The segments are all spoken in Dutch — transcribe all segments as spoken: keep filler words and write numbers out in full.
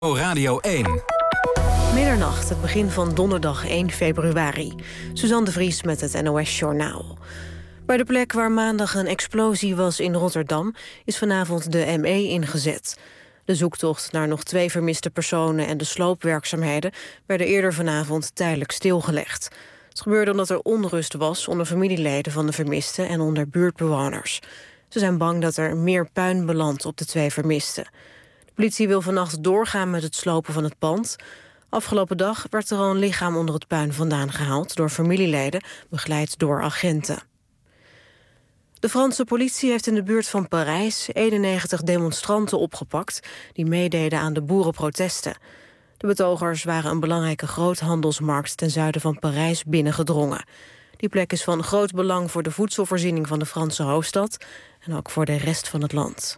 Radio één. Middernacht, het begin van donderdag één februari. Suzanne de Vries met het N O S-journaal. Bij de plek waar maandag een explosie was in Rotterdam is vanavond de M E ingezet. De zoektocht naar nog twee vermiste personen en de sloopwerkzaamheden werden eerder vanavond tijdelijk stilgelegd. Het gebeurde omdat er onrust was onder familieleden van de vermisten en onder buurtbewoners. Ze zijn bang dat er meer puin belandt op de twee vermisten. De politie wil vannacht doorgaan met het slopen van het pand. Afgelopen dag werd er al een lichaam onder het puin vandaan gehaald door familieleden, begeleid door agenten. De Franse politie heeft in de buurt van Parijs eenennegentig demonstranten opgepakt die meededen aan de boerenprotesten. De betogers waren een belangrijke groothandelsmarkt ten zuiden van Parijs binnengedrongen. Die plek is van groot belang voor de voedselvoorziening van de Franse hoofdstad en ook voor de rest van het land.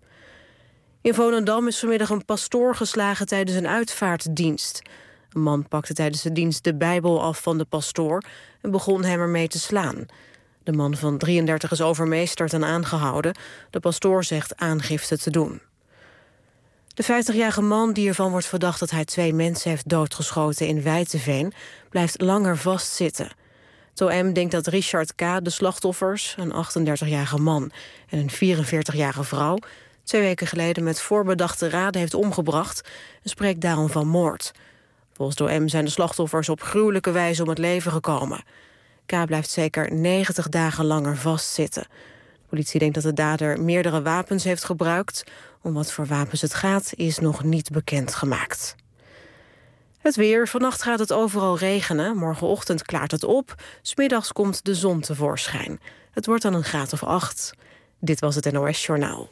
In Volendam is vanmiddag een pastoor geslagen tijdens een uitvaartdienst. Een man pakte tijdens de dienst de Bijbel af van de pastoor en begon hem ermee te slaan. De man van drieëndertig is overmeesterd en aangehouden. De pastoor zegt aangifte te doen. De vijftigjarige man die ervan wordt verdacht dat hij twee mensen heeft doodgeschoten in Wijteveen blijft langer vastzitten. Het O M denkt dat Richard K. de slachtoffers, een achtendertigjarige man en een vierenveertigjarige vrouw, twee weken geleden met voorbedachte raden heeft omgebracht en spreekt daarom van moord. Volgens het O M zijn de slachtoffers op gruwelijke wijze om het leven gekomen. K. blijft zeker negentig dagen langer vastzitten. De politie denkt dat de dader meerdere wapens heeft gebruikt. Om wat voor wapens het gaat is nog niet bekendgemaakt. Het weer. Vannacht gaat het overal regenen. Morgenochtend klaart het op. 's Middags komt de zon tevoorschijn. Het wordt dan een graad of acht. Dit was het N O S-journaal.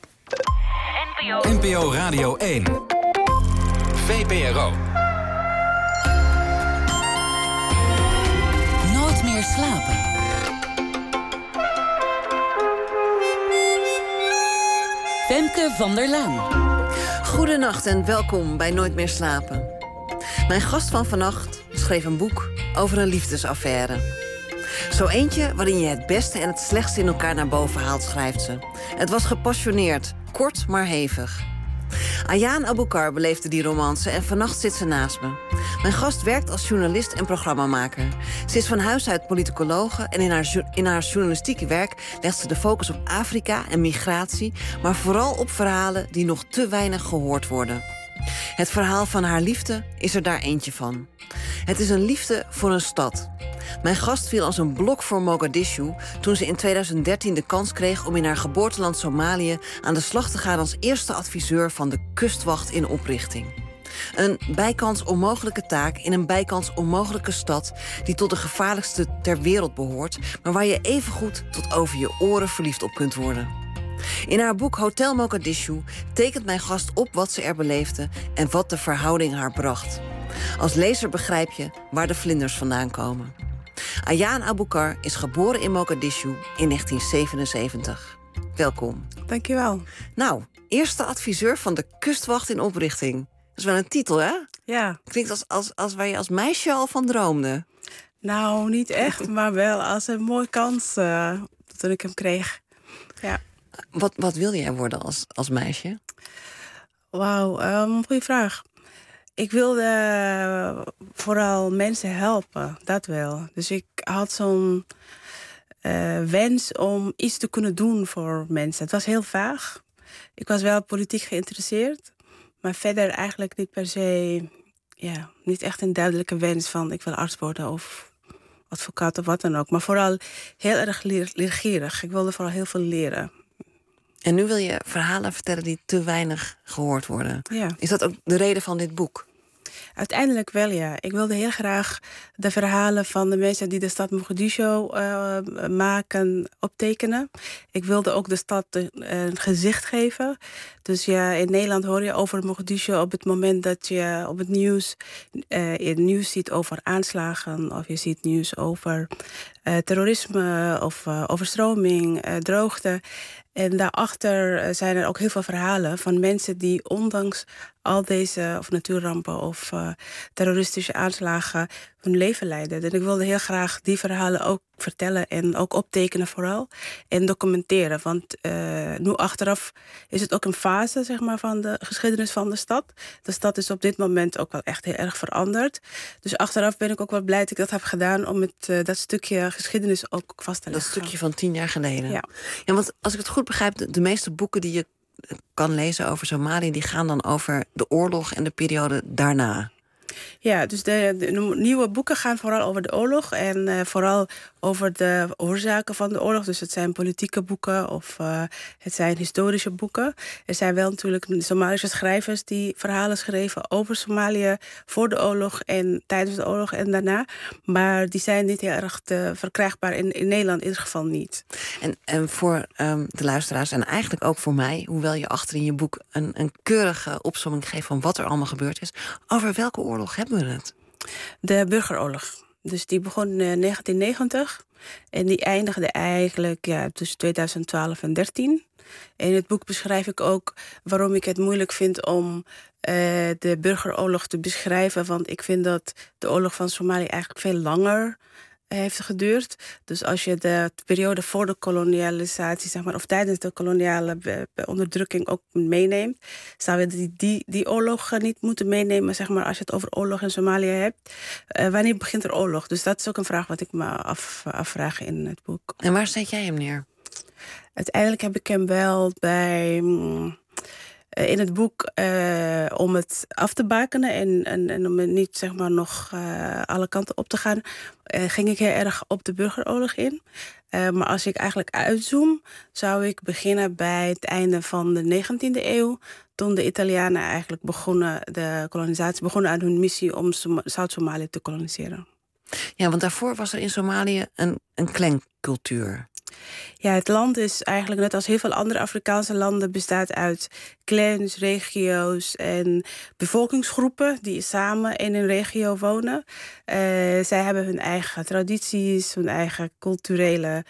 N P O Radio één. V P R O. Nooit meer slapen. Femke van der Laan. Goedenacht en welkom bij Nooit meer slapen. Mijn gast van vannacht schreef een boek over een liefdesaffaire. Zo eentje waarin je het beste en het slechtste in elkaar naar boven haalt, schrijft ze. Het was gepassioneerd, kort maar hevig. Ayaan Aboukar beleefde die romance en vannacht zit ze naast me. Mijn gast werkt als journalist en programmamaker. Ze is van huis uit politicologe en in haar, in haar journalistieke werk legt ze de focus op Afrika en migratie, maar vooral op verhalen die nog te weinig gehoord worden. Het verhaal van haar liefde is er daar eentje van. Het is een liefde voor een stad. Mijn gast viel als een blok voor Mogadishu toen ze in tweeduizend dertien de kans kreeg om in haar geboorteland Somalië aan de slag te gaan als eerste adviseur van de kustwacht in oprichting. Een bijkans onmogelijke taak in een bijkans onmogelijke stad die tot de gevaarlijkste ter wereld behoort, maar waar je evengoed tot over je oren verliefd op kunt worden. In haar boek Hotel Mogadishu tekent mijn gast op wat ze er beleefde en wat de verhouding haar bracht. Als lezer begrijp je waar de vlinders vandaan komen. Ayaan Aboukar is geboren in Mogadishu in negentien zevenenzeventig. Welkom. Dankjewel. Nou, eerste adviseur van de kustwacht in oprichting. Dat is wel een titel, hè? Ja. Klinkt als, als, als waar je als meisje al van droomde. Nou, niet echt, maar wel als een mooie kans uh, toen ik hem kreeg. Ja. Wat, wat wilde jij worden als, als meisje? Wauw, um, goede vraag. Ik wilde uh, vooral mensen helpen, dat wel. Dus ik had zo'n uh, wens om iets te kunnen doen voor mensen. Het was heel vaag. Ik was wel politiek geïnteresseerd, maar verder eigenlijk niet per se, ja, niet echt een duidelijke wens van ik wil arts worden of advocaat of wat dan ook. Maar vooral heel erg leer, leergierig. Ik wilde vooral heel veel leren. En nu wil je verhalen vertellen die te weinig gehoord worden. Ja. Is dat ook de reden van dit boek? Uiteindelijk wel, ja. Ik wilde heel graag de verhalen van de mensen die de stad Mogadishu uh, maken, optekenen. Ik wilde ook de stad een gezicht geven. Dus ja, in Nederland hoor je over Mogadishu op het moment dat je op het nieuws, uh, het nieuws ziet over aanslagen, of je ziet nieuws over uh, terrorisme of uh, overstroming, uh, droogte. En daarachter zijn er ook heel veel verhalen van mensen die ondanks al deze of natuurrampen of uh, terroristische aanslagen hun leven leiden. En ik wilde heel graag die verhalen ook vertellen en ook optekenen vooral. En documenteren. Want uh, nu achteraf is het ook een fase, zeg maar, van de geschiedenis van de stad. De stad is op dit moment ook wel echt heel erg veranderd. Dus achteraf ben ik ook wel blij dat ik dat heb gedaan om het, uh, dat stukje geschiedenis ook vast te leggen. Dat stukje van tien jaar geleden. Ja. Ja, want als ik het goed begrijp, de, de meeste boeken die je kan lezen over Somalië, die gaan dan over de oorlog en de periode daarna. Ja, dus de, de nieuwe boeken gaan vooral over de oorlog en uh, vooral over de oorzaken van de oorlog. Dus het zijn politieke boeken of uh, het zijn historische boeken. Er zijn wel natuurlijk Somalische schrijvers die verhalen schreven over Somalië voor de oorlog en tijdens de oorlog en daarna. Maar die zijn niet heel erg te verkrijgbaar in, in Nederland in ieder geval niet. En, en voor um, de luisteraars en eigenlijk ook voor mij, hoewel je achter in je boek een, een keurige opsomming geeft van wat er allemaal gebeurd is, over welke oorlog hebben we het? De burgeroorlog. Dus die begon in negentien negentig en die eindigde eigenlijk ja, tussen tweeduizend twaalf en dertien. In het boek beschrijf ik ook waarom ik het moeilijk vind om uh, de burgeroorlog te beschrijven. Want ik vind dat de oorlog van Somalië eigenlijk veel langer heeft geduurd. Dus als je de periode voor de kolonialisatie, zeg maar, of tijdens de koloniale be- be- onderdrukking ook meeneemt, zou je die, die, die oorlog niet moeten meenemen, zeg maar, als je het over oorlog in Somalië hebt. Uh, wanneer begint er oorlog? Dus dat is ook een vraag wat ik me af, afvraag in het boek. En waar zet jij hem neer? Uiteindelijk heb ik hem wel bij Mm, in het boek, uh, om het af te bakenen en, en, en om het niet, zeg maar, nog uh, alle kanten op te gaan, uh, ging ik heel erg op de burgeroorlog in. Uh, maar als ik eigenlijk uitzoom, zou ik beginnen bij het einde van de negentiende eeuw, toen de Italianen eigenlijk begonnen, de kolonisatie, begonnen aan hun missie om Som- Zuid-Somalië te koloniseren. Ja, want daarvoor was er in Somalië een, een clancultuur. Ja, het land is eigenlijk net als heel veel andere Afrikaanse landen bestaat uit clans, regio's en bevolkingsgroepen die samen in een regio wonen. Uh, zij hebben hun eigen tradities, hun eigen culturele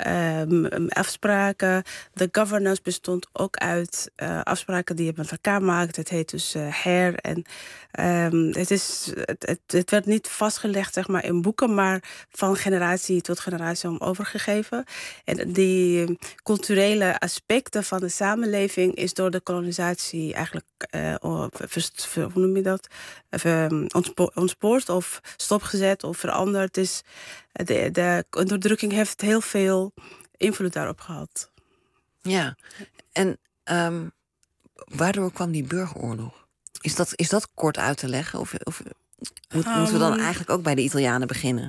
um, afspraken. De governance bestond ook uit uh, afspraken die je met elkaar maakt. Het heet dus uh, her. En um, het, is, het, het, het werd niet vastgelegd, zeg maar, in boeken, maar van generatie tot generatie om overgegeven. En die culturele aspecten van de samenleving is door de kolonisatie eigenlijk, uh, hoe noem je dat, uh, ontspoord of stopgezet of veranderd. Dus de, de onderdrukking heeft heel veel invloed daarop gehad. Ja, en um, waardoor kwam die burgeroorlog? Is dat, is dat kort uit te leggen? Of, of moet, um, moeten we dan eigenlijk ook bij de Italianen beginnen?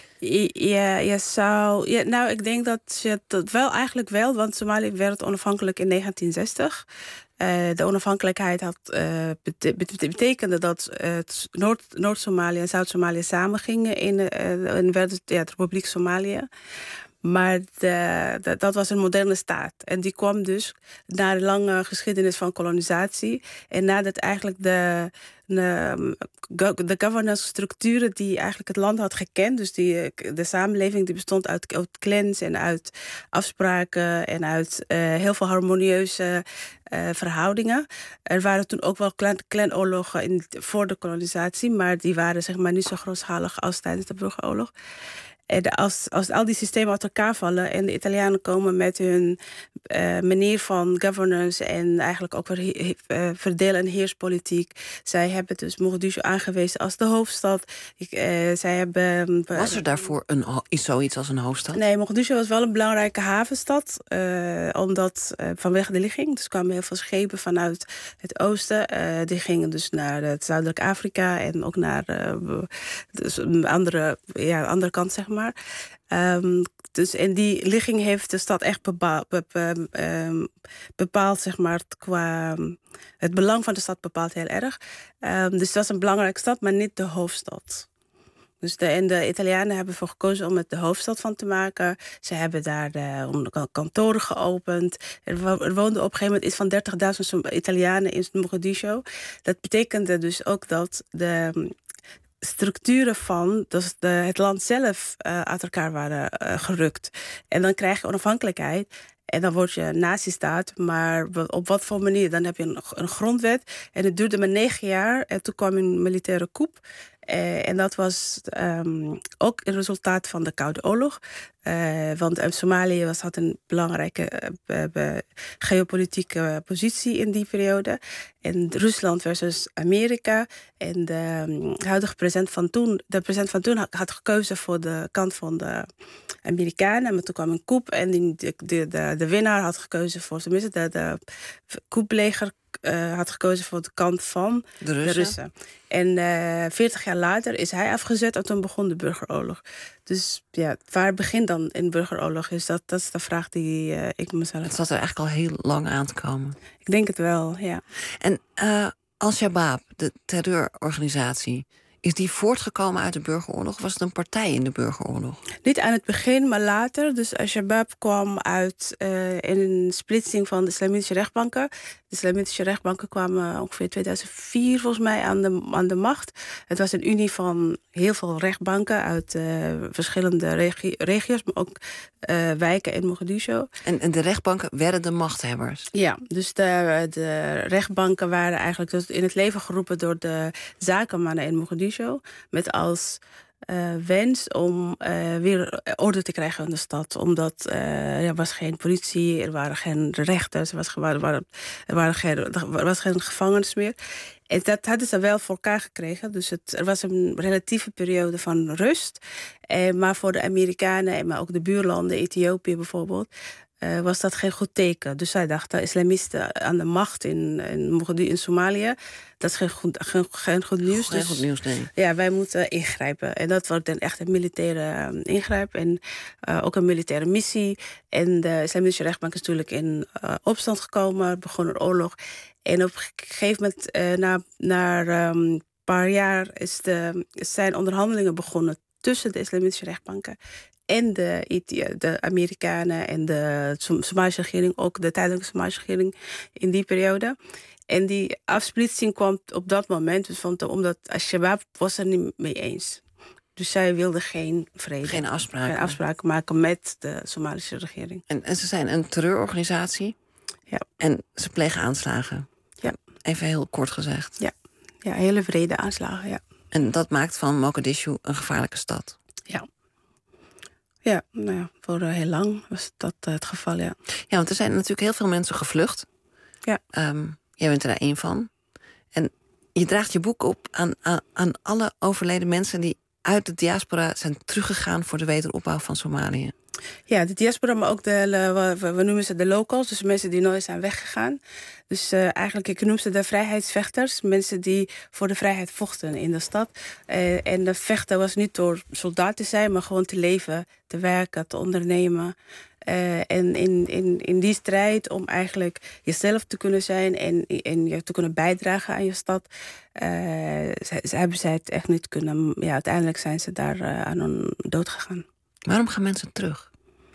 Ja, je zou. Ja, nou, ik denk dat je dat wel eigenlijk wel, want Somalië werd onafhankelijk in negentien zestig. Uh, de onafhankelijkheid had, uh, bete- betekende dat uh, Noord- Noord-Somalië en Zuid-Somalië samengingen in, uh, en werd het, ja, de Republiek Somalië. Maar de, de, dat was een moderne staat. En die kwam dus na een lange geschiedenis van kolonisatie. En nadat eigenlijk de, de, de governance structuren die eigenlijk het land had gekend. Dus die, de samenleving die bestond uit, uit clans en uit afspraken en uit uh, heel veel harmonieuze uh, verhoudingen. Er waren toen ook wel clan, clanoorlogen in, voor de kolonisatie. Maar die waren, zeg maar, niet zo grootschalig als tijdens de burgeroorlog. En als, als al die systemen uit elkaar vallen en de Italianen komen met hun uh, manier van governance en eigenlijk ook weer he, uh, verdelen- en heerspolitiek. Zij hebben dus Mogadishu aangewezen als de hoofdstad. Ik, uh, zij hebben, uh, was er daarvoor een, is zoiets als een hoofdstad? Nee, Mogadishu was wel een belangrijke havenstad. Uh, omdat uh, vanwege de ligging. Dus kwamen heel veel schepen vanuit het oosten. Uh, die gingen dus naar het zuidelijk Afrika en ook naar uh, dus een andere, ja, andere kant, zeg maar. Um, dus en die ligging heeft de stad echt bepaald, bepaald, um, bepaald, zeg maar, qua het belang van de stad bepaalt heel erg. Um, dus het was een belangrijke stad, maar niet de hoofdstad. Dus de, en de Italianen hebben ervoor gekozen om het de hoofdstad van te maken. Ze hebben daar de kantoren geopend. Er, wo- er woonden op een gegeven moment iets van dertigduizend Italianen in Mogadishu. Dat betekende dus ook dat de structuren van dus de, het land zelf uh, uit elkaar waren uh, gerukt. En dan krijg je onafhankelijkheid. En dan word je nazistaat. Maar op wat voor manier? Dan heb je een, een grondwet. En het duurde maar negen jaar. En toen kwam een militaire coup. Uh, en dat was um, ook een resultaat van de Koude Oorlog. Uh, want uh, Somalië was, had een belangrijke uh, uh, geopolitieke positie in die periode. En Rusland versus Amerika. En de um, huidige president van toen, de president van toen had, had gekozen voor de kant van de Amerikanen. Maar toen kwam een coup en die, de, de, de, de winnaar had gekozen voor, tenminste de, de coupleger uh, had gekozen voor de kant van de Russen. De Russen. En uh, veertig jaar later is hij afgezet en toen begon de burgeroorlog. Dus ja, waar begint dan in burgeroorlog? Is dat, dat is de vraag die uh, ik mezelf... Het zat er eigenlijk al heel lang aan te komen. Ik denk het wel, ja. En uh, Al-Shabaab, de terreurorganisatie, is die voortgekomen uit de burgeroorlog? Was het een partij in de burgeroorlog? Niet aan het begin, maar later. Dus Al-Shabaab kwam uit uh, in een splitsing van de islamitische rechtbanken. De islamitische rechtbanken kwamen ongeveer tweeduizend vier volgens mij aan de, aan de macht. Het was een unie van heel veel rechtbanken uit uh, verschillende regi- regio's, maar ook uh, wijken in Mogadishu. En, en de rechtbanken werden de machthebbers? Ja, dus de, de rechtbanken waren eigenlijk dus in het leven geroepen door de zakenmannen in Mogadishu. Met als uh, wens om uh, weer orde te krijgen in de stad. Omdat uh, er was geen politie, er waren geen rechters, er was, er waren, er waren geen, er was geen gevangenis meer. En dat hadden ze wel voor elkaar gekregen. Dus het, er was een relatieve periode van rust. Eh, maar voor de Amerikanen, en maar ook de buurlanden, Ethiopië bijvoorbeeld, Uh, was dat geen goed teken. Dus zij dachten, islamisten aan de macht in, in, in Somalië, dat is geen goed, geen, geen goed nieuws. Geen dus, goed nieuws, nee. Ja, wij moeten ingrijpen. En dat wordt dan echt een militaire uh, ingrijp. En uh, ook een militaire missie. En de islamitische rechtbank is natuurlijk in uh, opstand gekomen. Begon een oorlog. En op een gegeven moment, uh, na, na um, een paar jaar, is de, zijn onderhandelingen begonnen tussen de islamitische rechtbanken en de, de Amerikanen en de Somalische regering, ook de tijdelijke Somalische regering in die periode. En die afsplitsing kwam op dat moment, dus van, omdat Al-Shabaab was er niet mee eens. Dus zij wilden geen vrede. Geen afspraken. Geen afspraken maken met de Somalische regering. En, en ze zijn een terreurorganisatie. Ja. En ze plegen aanslagen. Ja. Even heel kort gezegd. Ja, ja, hele vrede aanslagen, ja. En dat maakt van Mogadishu een gevaarlijke stad. Ja. Ja, nou ja, voor uh, heel lang was dat uh, het geval, ja. Ja, want er zijn natuurlijk heel veel mensen gevlucht. Ja. Um, jij bent er daar één van. En je draagt je boek op aan, aan, aan alle overleden mensen die uit de diaspora zijn teruggegaan voor de wederopbouw van Somalië. Ja, de diaspora, maar ook de, we, we noemen ze de locals, dus mensen die nooit zijn weggegaan. Dus uh, eigenlijk, ik noem ze de vrijheidsvechters. Mensen die voor de vrijheid vochten in de stad. Uh, en de vechten was niet door soldaat te zijn, maar gewoon te leven, te werken, te ondernemen. Uh, en in, in, in die strijd om eigenlijk jezelf te kunnen zijn en, en je te kunnen bijdragen aan je stad, uh, ze, ze hebben zij het echt niet kunnen. Ja, uiteindelijk zijn ze daar uh, aan hun dood gegaan. Waarom gaan mensen terug?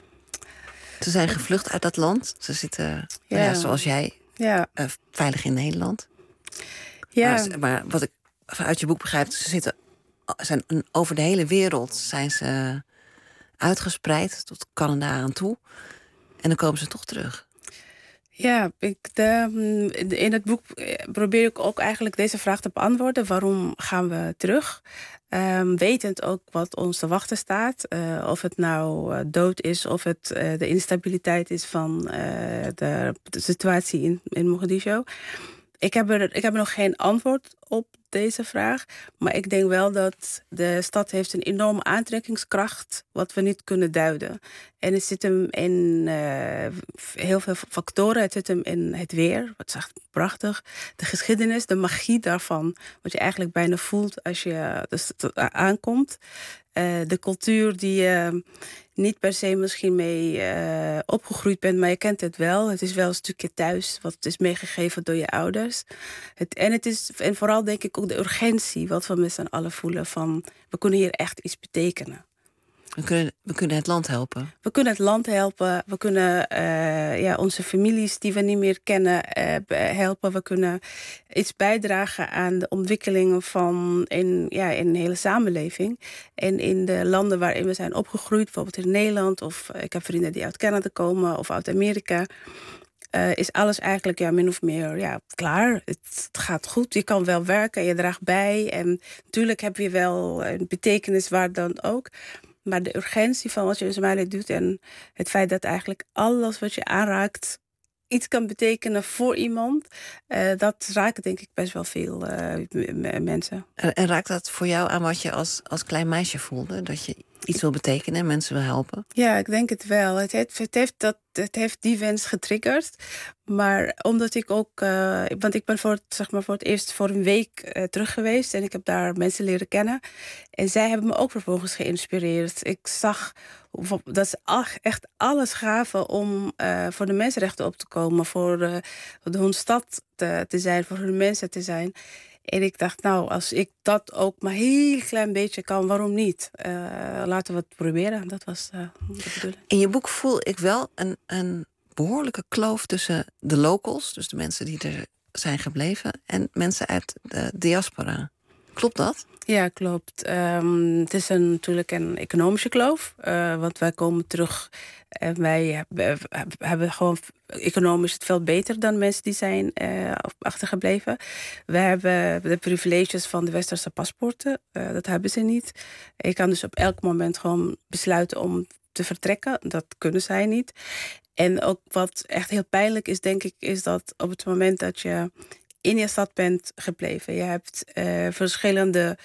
Ze zijn gevlucht uit dat land. Ze zitten, ja. Nou ja, zoals jij, ja. uh, veilig in Nederland. Ja. Maar, maar wat ik uit je boek begrijp, ze zitten, zijn over de hele wereld zijn ze uitgespreid tot Canada aan toe. En dan komen ze toch terug. Ja, ik, de, in het boek probeer ik ook eigenlijk deze vraag te beantwoorden. Waarom gaan we terug? Um, wetend ook wat ons te wachten staat. Uh, of het nou uh, dood is, of het uh, de instabiliteit is van uh, de, de situatie in, in Mogadishu. Ik heb, er, ik heb er nog geen antwoord op deze vraag. Maar ik denk wel dat de stad heeft een enorme aantrekkingskracht wat we niet kunnen duiden. En het zit hem in uh, heel veel factoren. Het zit hem in het weer, wat is echt prachtig. De geschiedenis, de magie daarvan. Wat je eigenlijk bijna voelt als je dus aankomt. Uh, de cultuur die je uh, niet per se misschien mee uh, opgegroeid bent, maar je kent het wel. Het is wel een stukje thuis, wat is meegegeven door je ouders. Het, en, het is, en vooral denk ik ook de urgentie, wat we met z'n allen voelen van, we kunnen hier echt iets betekenen. We kunnen, we kunnen het land helpen. We kunnen het land helpen. We kunnen uh, ja, onze families die we niet meer kennen uh, helpen. We kunnen iets bijdragen aan de ontwikkelingen van in, ja, in de hele samenleving. En in de landen waarin we zijn opgegroeid, bijvoorbeeld in Nederland, of uh, ik heb vrienden die uit Canada komen of uit Amerika. Uh, is alles eigenlijk ja, min of meer ja, klaar. Het, het gaat goed, je kan wel werken, je draagt bij. En natuurlijk heb je wel een betekenis waar dan ook. Maar de urgentie van wat je in Somalië doet en het feit dat eigenlijk alles wat je aanraakt iets kan betekenen voor iemand, uh, dat raakt denk ik best wel veel uh, mensen. En, en raakt dat voor jou aan wat je als, als klein meisje voelde? Dat je iets wil betekenen en mensen wil helpen? Ja, ik denk het wel. Het heeft, het heeft, dat, het heeft die wens getriggerd. Maar omdat ik ook... Uh, want ik ben voor het, zeg maar, voor het eerst voor een week uh, terug geweest. En ik heb daar mensen leren kennen. En zij hebben me ook vervolgens geïnspireerd. Ik zag dat ze echt alles gaven om uh, voor de mensenrechten op te komen. Voor uh, hun stad te, te zijn, voor hun mensen te zijn. En ik dacht, nou, als ik dat ook maar een heel klein beetje kan, waarom niet? Uh, laten we het proberen. Dat was uh, de bedoeling. In je boek voel ik wel een, een behoorlijke kloof tussen de locals, dus de mensen die er zijn gebleven, en mensen uit de diaspora. Klopt dat? Ja, klopt. Um, het is een, natuurlijk een economische kloof. Uh, want wij komen terug en wij hebben, hebben gewoon economisch het veel beter dan mensen die zijn uh, achtergebleven. We hebben de privileges van de westerse paspoorten. Uh, dat hebben ze niet. Je kan dus op elk moment gewoon besluiten om te vertrekken. Dat kunnen zij niet. En ook wat echt heel pijnlijk is, denk ik, is dat op het moment dat je in je stad bent gebleven. Je hebt uh, verschillende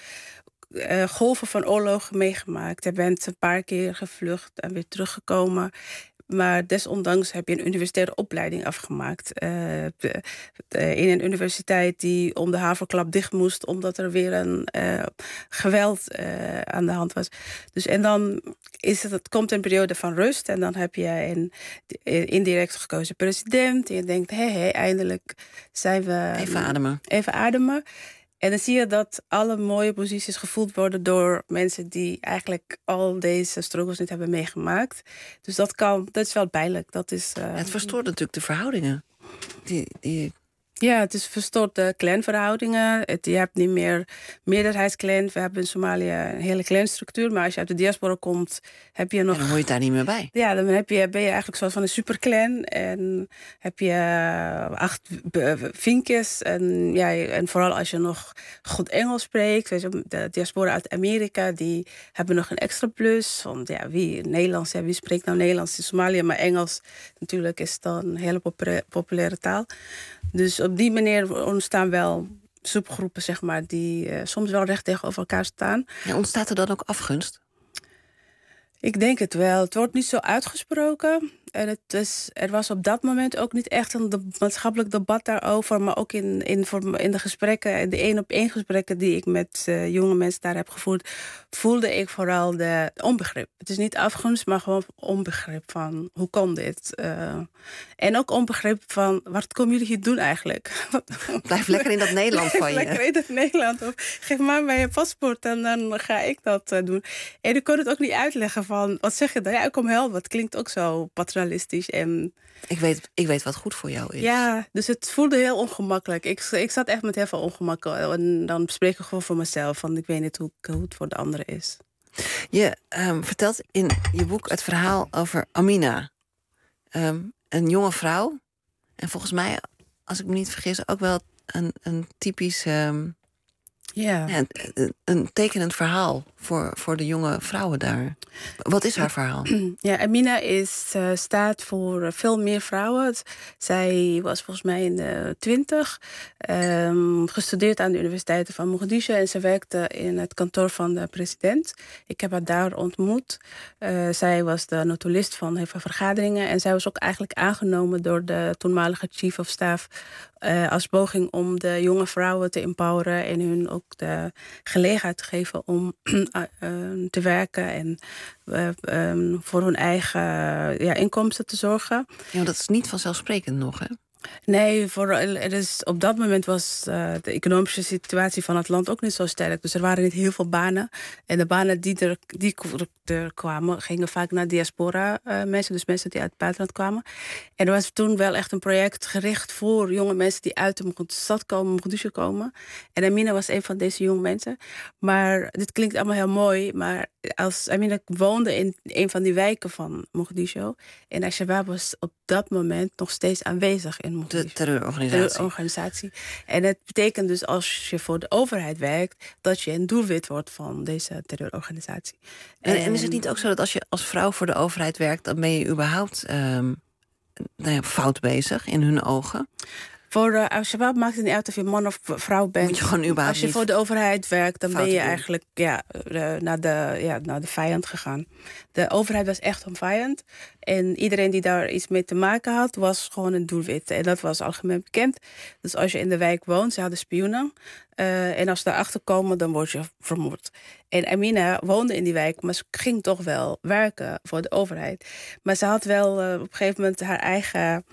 uh, golven van oorlogen meegemaakt. Je bent een paar keer gevlucht en weer teruggekomen. Maar desondanks heb je een universitaire opleiding afgemaakt. Uh, de, de, in een universiteit die om de haverklap dicht moest, omdat er weer een uh, geweld uh, aan de hand was. Dus en dan is het, het komt een periode van rust. En dan heb je een indirect gekozen president. En je denkt, hé, hey, hey, eindelijk zijn we... Even ademen. Even ademen. En dan zie je dat alle mooie posities gevoeld worden door mensen die eigenlijk al deze struggles niet hebben meegemaakt. Dus dat kan, dat is wel pijnlijk. Dat is, uh... Het verstoort natuurlijk de verhoudingen. Die, die... Ja, het is verstoort de clanverhoudingen. Het, je hebt niet meer meerderheidsclan. We hebben in Somalië een hele clanstructuur. Maar als je uit de diaspora komt, heb je nog... En dan hoor je daar niet meer bij. Ja, dan heb je, ben je eigenlijk soort van een superclan. En heb je acht vinkjes. En, ja, en vooral als je nog goed Engels spreekt. Weet je, de diaspora uit Amerika, die hebben nog een extra plus. Want ja, wie Nederlands, ja, wie spreekt nou Nederlands in Somalië? Maar Engels natuurlijk is dan een hele populaire, populaire taal. Dus op die manier ontstaan wel subgroepen, zeg maar, die uh, soms wel recht tegenover elkaar staan. Ja, ontstaat er dan ook afgunst? Ik denk het wel. Het wordt niet zo uitgesproken. En het is, er was op dat moment ook niet echt een de, maatschappelijk debat daarover. Maar ook in, in, in de gesprekken, de één-op-één gesprekken die ik met uh, jonge mensen daar heb gevoerd, voelde ik vooral de onbegrip. Het is niet afgunst, maar gewoon onbegrip van hoe kan dit? Uh, en ook onbegrip van wat komen jullie hier doen eigenlijk? Blijf lekker in dat Nederland van je. Lekker in dat Nederland. Of geef maar mij je paspoort en dan ga ik dat uh, doen. En ik kon het ook niet uitleggen van, wat zeg je dan? Ja, ik kom helpen. Het klinkt ook zo patriarchalistisch. En ik, weet, ik weet wat goed voor jou is. Ja, dus het voelde heel ongemakkelijk. Ik, ik zat echt met heel veel ongemak. En dan spreek ik gewoon voor mezelf. Van ik weet niet hoe, hoe het voor de anderen is. Je um, vertelt in je boek het verhaal over Amina. Um, een jonge vrouw. En volgens mij, als ik me niet vergis, ook wel een, een typisch... Um, ja. Ja, een, een tekenend verhaal voor, voor de jonge vrouwen daar. Wat is haar verhaal? Ja, Amina is, uh, staat voor veel meer vrouwen. Zij was volgens mij in de twintig. Um, gestudeerd aan de universiteiten van Mogadishu. En ze werkte in het kantoor van de president. Ik heb haar daar ontmoet. Uh, zij was de notulist van heel veel vergaderingen. En zij was ook eigenlijk aangenomen door de toenmalige chief of staff. Uh, als poging om de jonge vrouwen te empoweren en hun ook de gelegenheid te geven om uh, uh, te werken en uh, um, voor hun eigen uh, ja, inkomsten te zorgen. Ja, dat is niet vanzelfsprekend nog, hè? Nee, voor, dus op dat moment was uh, de economische situatie van het land ook niet zo sterk. Dus er waren niet heel veel banen. En de banen die er, die er kwamen, gingen vaak naar diaspora uh, mensen. Dus mensen die uit het buitenland kwamen. En er was toen wel echt een project gericht voor jonge mensen die uit de stad komen, Mogadishu komen. En Amina was een van deze jonge mensen. Maar dit klinkt allemaal heel mooi. Maar als Amina woonde in een van die wijken van Mogadishu. En Al-Shabaab was op dat moment nog steeds aanwezig in Mogadishu. De terreurorganisatie. terreurorganisatie. En het betekent dus als je voor de overheid werkt, dat je een doelwit wordt van deze terreurorganisatie. En, en is het niet ook zo dat als je als vrouw voor de overheid werkt, dan ben je überhaupt um, nou ja, fout bezig in hun ogen? Voor uh, Al-Shabaab maakt het niet uit of je man of vrouw bent. Moet je gewoon überhaupt Als je niet voor de overheid werkt, dan ben je doen. eigenlijk ja, uh, naar, de, ja, naar de vijand gegaan. De overheid was echt een vijand. En iedereen die daar iets mee te maken had, was gewoon een doelwit. En dat was algemeen bekend. Dus als je in de wijk woont, ze hadden spioenen. Uh, en als ze daarachter komen, dan word je vermoord. En Amina woonde in die wijk, maar ze ging toch wel werken voor de overheid. Maar ze had wel uh, op een gegeven moment haar eigen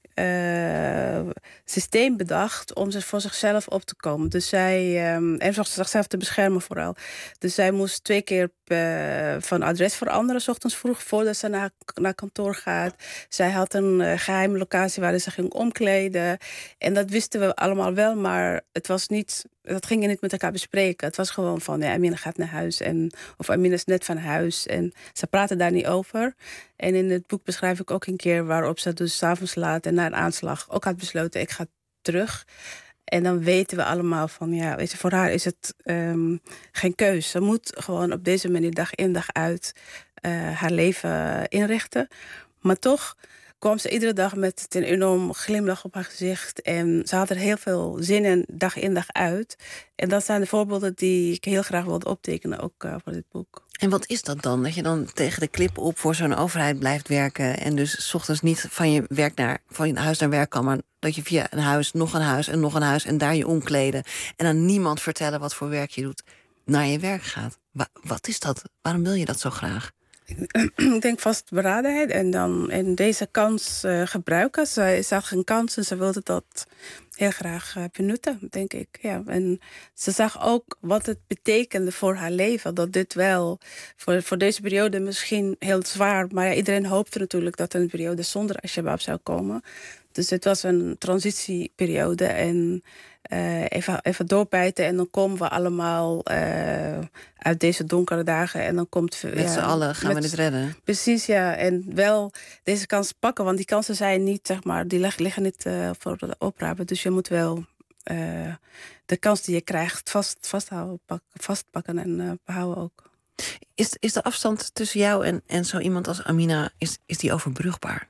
Uh, systeem bedacht om ze voor zichzelf op te komen. Dus zij, um, en zichzelf te beschermen vooral. Dus zij moest twee keer uh, van adres veranderen, 's ochtends vroeg, voordat ze naar, naar kantoor gaat. Zij had een uh, geheime locatie waar ze ging omkleden. En dat wisten we allemaal wel, maar het was niet, dat ging je niet met elkaar bespreken. Het was gewoon van, ja, Amina gaat naar huis. En, of Amina is net van huis. En ze praten daar niet over. En in het boek beschrijf ik ook een keer waarop ze dus 's avonds laat en na een aanslag ook had besloten, ik ga terug. En dan weten we allemaal van, ja, weet je, voor haar is het um, geen keus. Ze moet gewoon op deze manier dag in dag uit uh, haar leven inrichten. Maar toch kwam ze iedere dag met een enorm glimlach op haar gezicht. En ze had er heel veel zin in, dag in dag uit. En dat zijn de voorbeelden die ik heel graag wilde optekenen, ook uh, voor dit boek. En wat is dat dan? Dat je dan tegen de klip op voor zo'n overheid blijft werken en dus 's ochtends niet van je werk naar, van je huis naar werk kan, maar dat je via een huis, nog een huis en nog een huis en daar je omkleden en aan niemand vertellen wat voor werk je doet, naar je werk gaat. Wa- wat is dat? Waarom wil je dat zo graag? Ik denk vastberadenheid en dan en deze kans uh, gebruiken. Zij zag een kans en ze wilde dat heel graag uh, benutten, denk ik. Ja. En ze zag ook wat het betekende voor haar leven. Dat dit wel voor, voor deze periode misschien heel zwaar, maar ja, iedereen hoopte natuurlijk dat er een periode zonder Al-Shabaab zou komen. Dus het was een transitieperiode en uh, even, even doorbijten en dan komen we allemaal uh, uit deze donkere dagen. En dan komt, met ja, z'n allen gaan met, we dit redden. Precies, ja. En wel deze kans pakken, want die kansen zijn niet, zeg maar, die liggen niet uh, voor de oprapen. Dus je moet wel uh, de kans die je krijgt vast, vasthouden, pak, vastpakken en uh, behouden ook. Is, is de afstand tussen jou en, en zo iemand als Amina, is, is die overbrugbaar?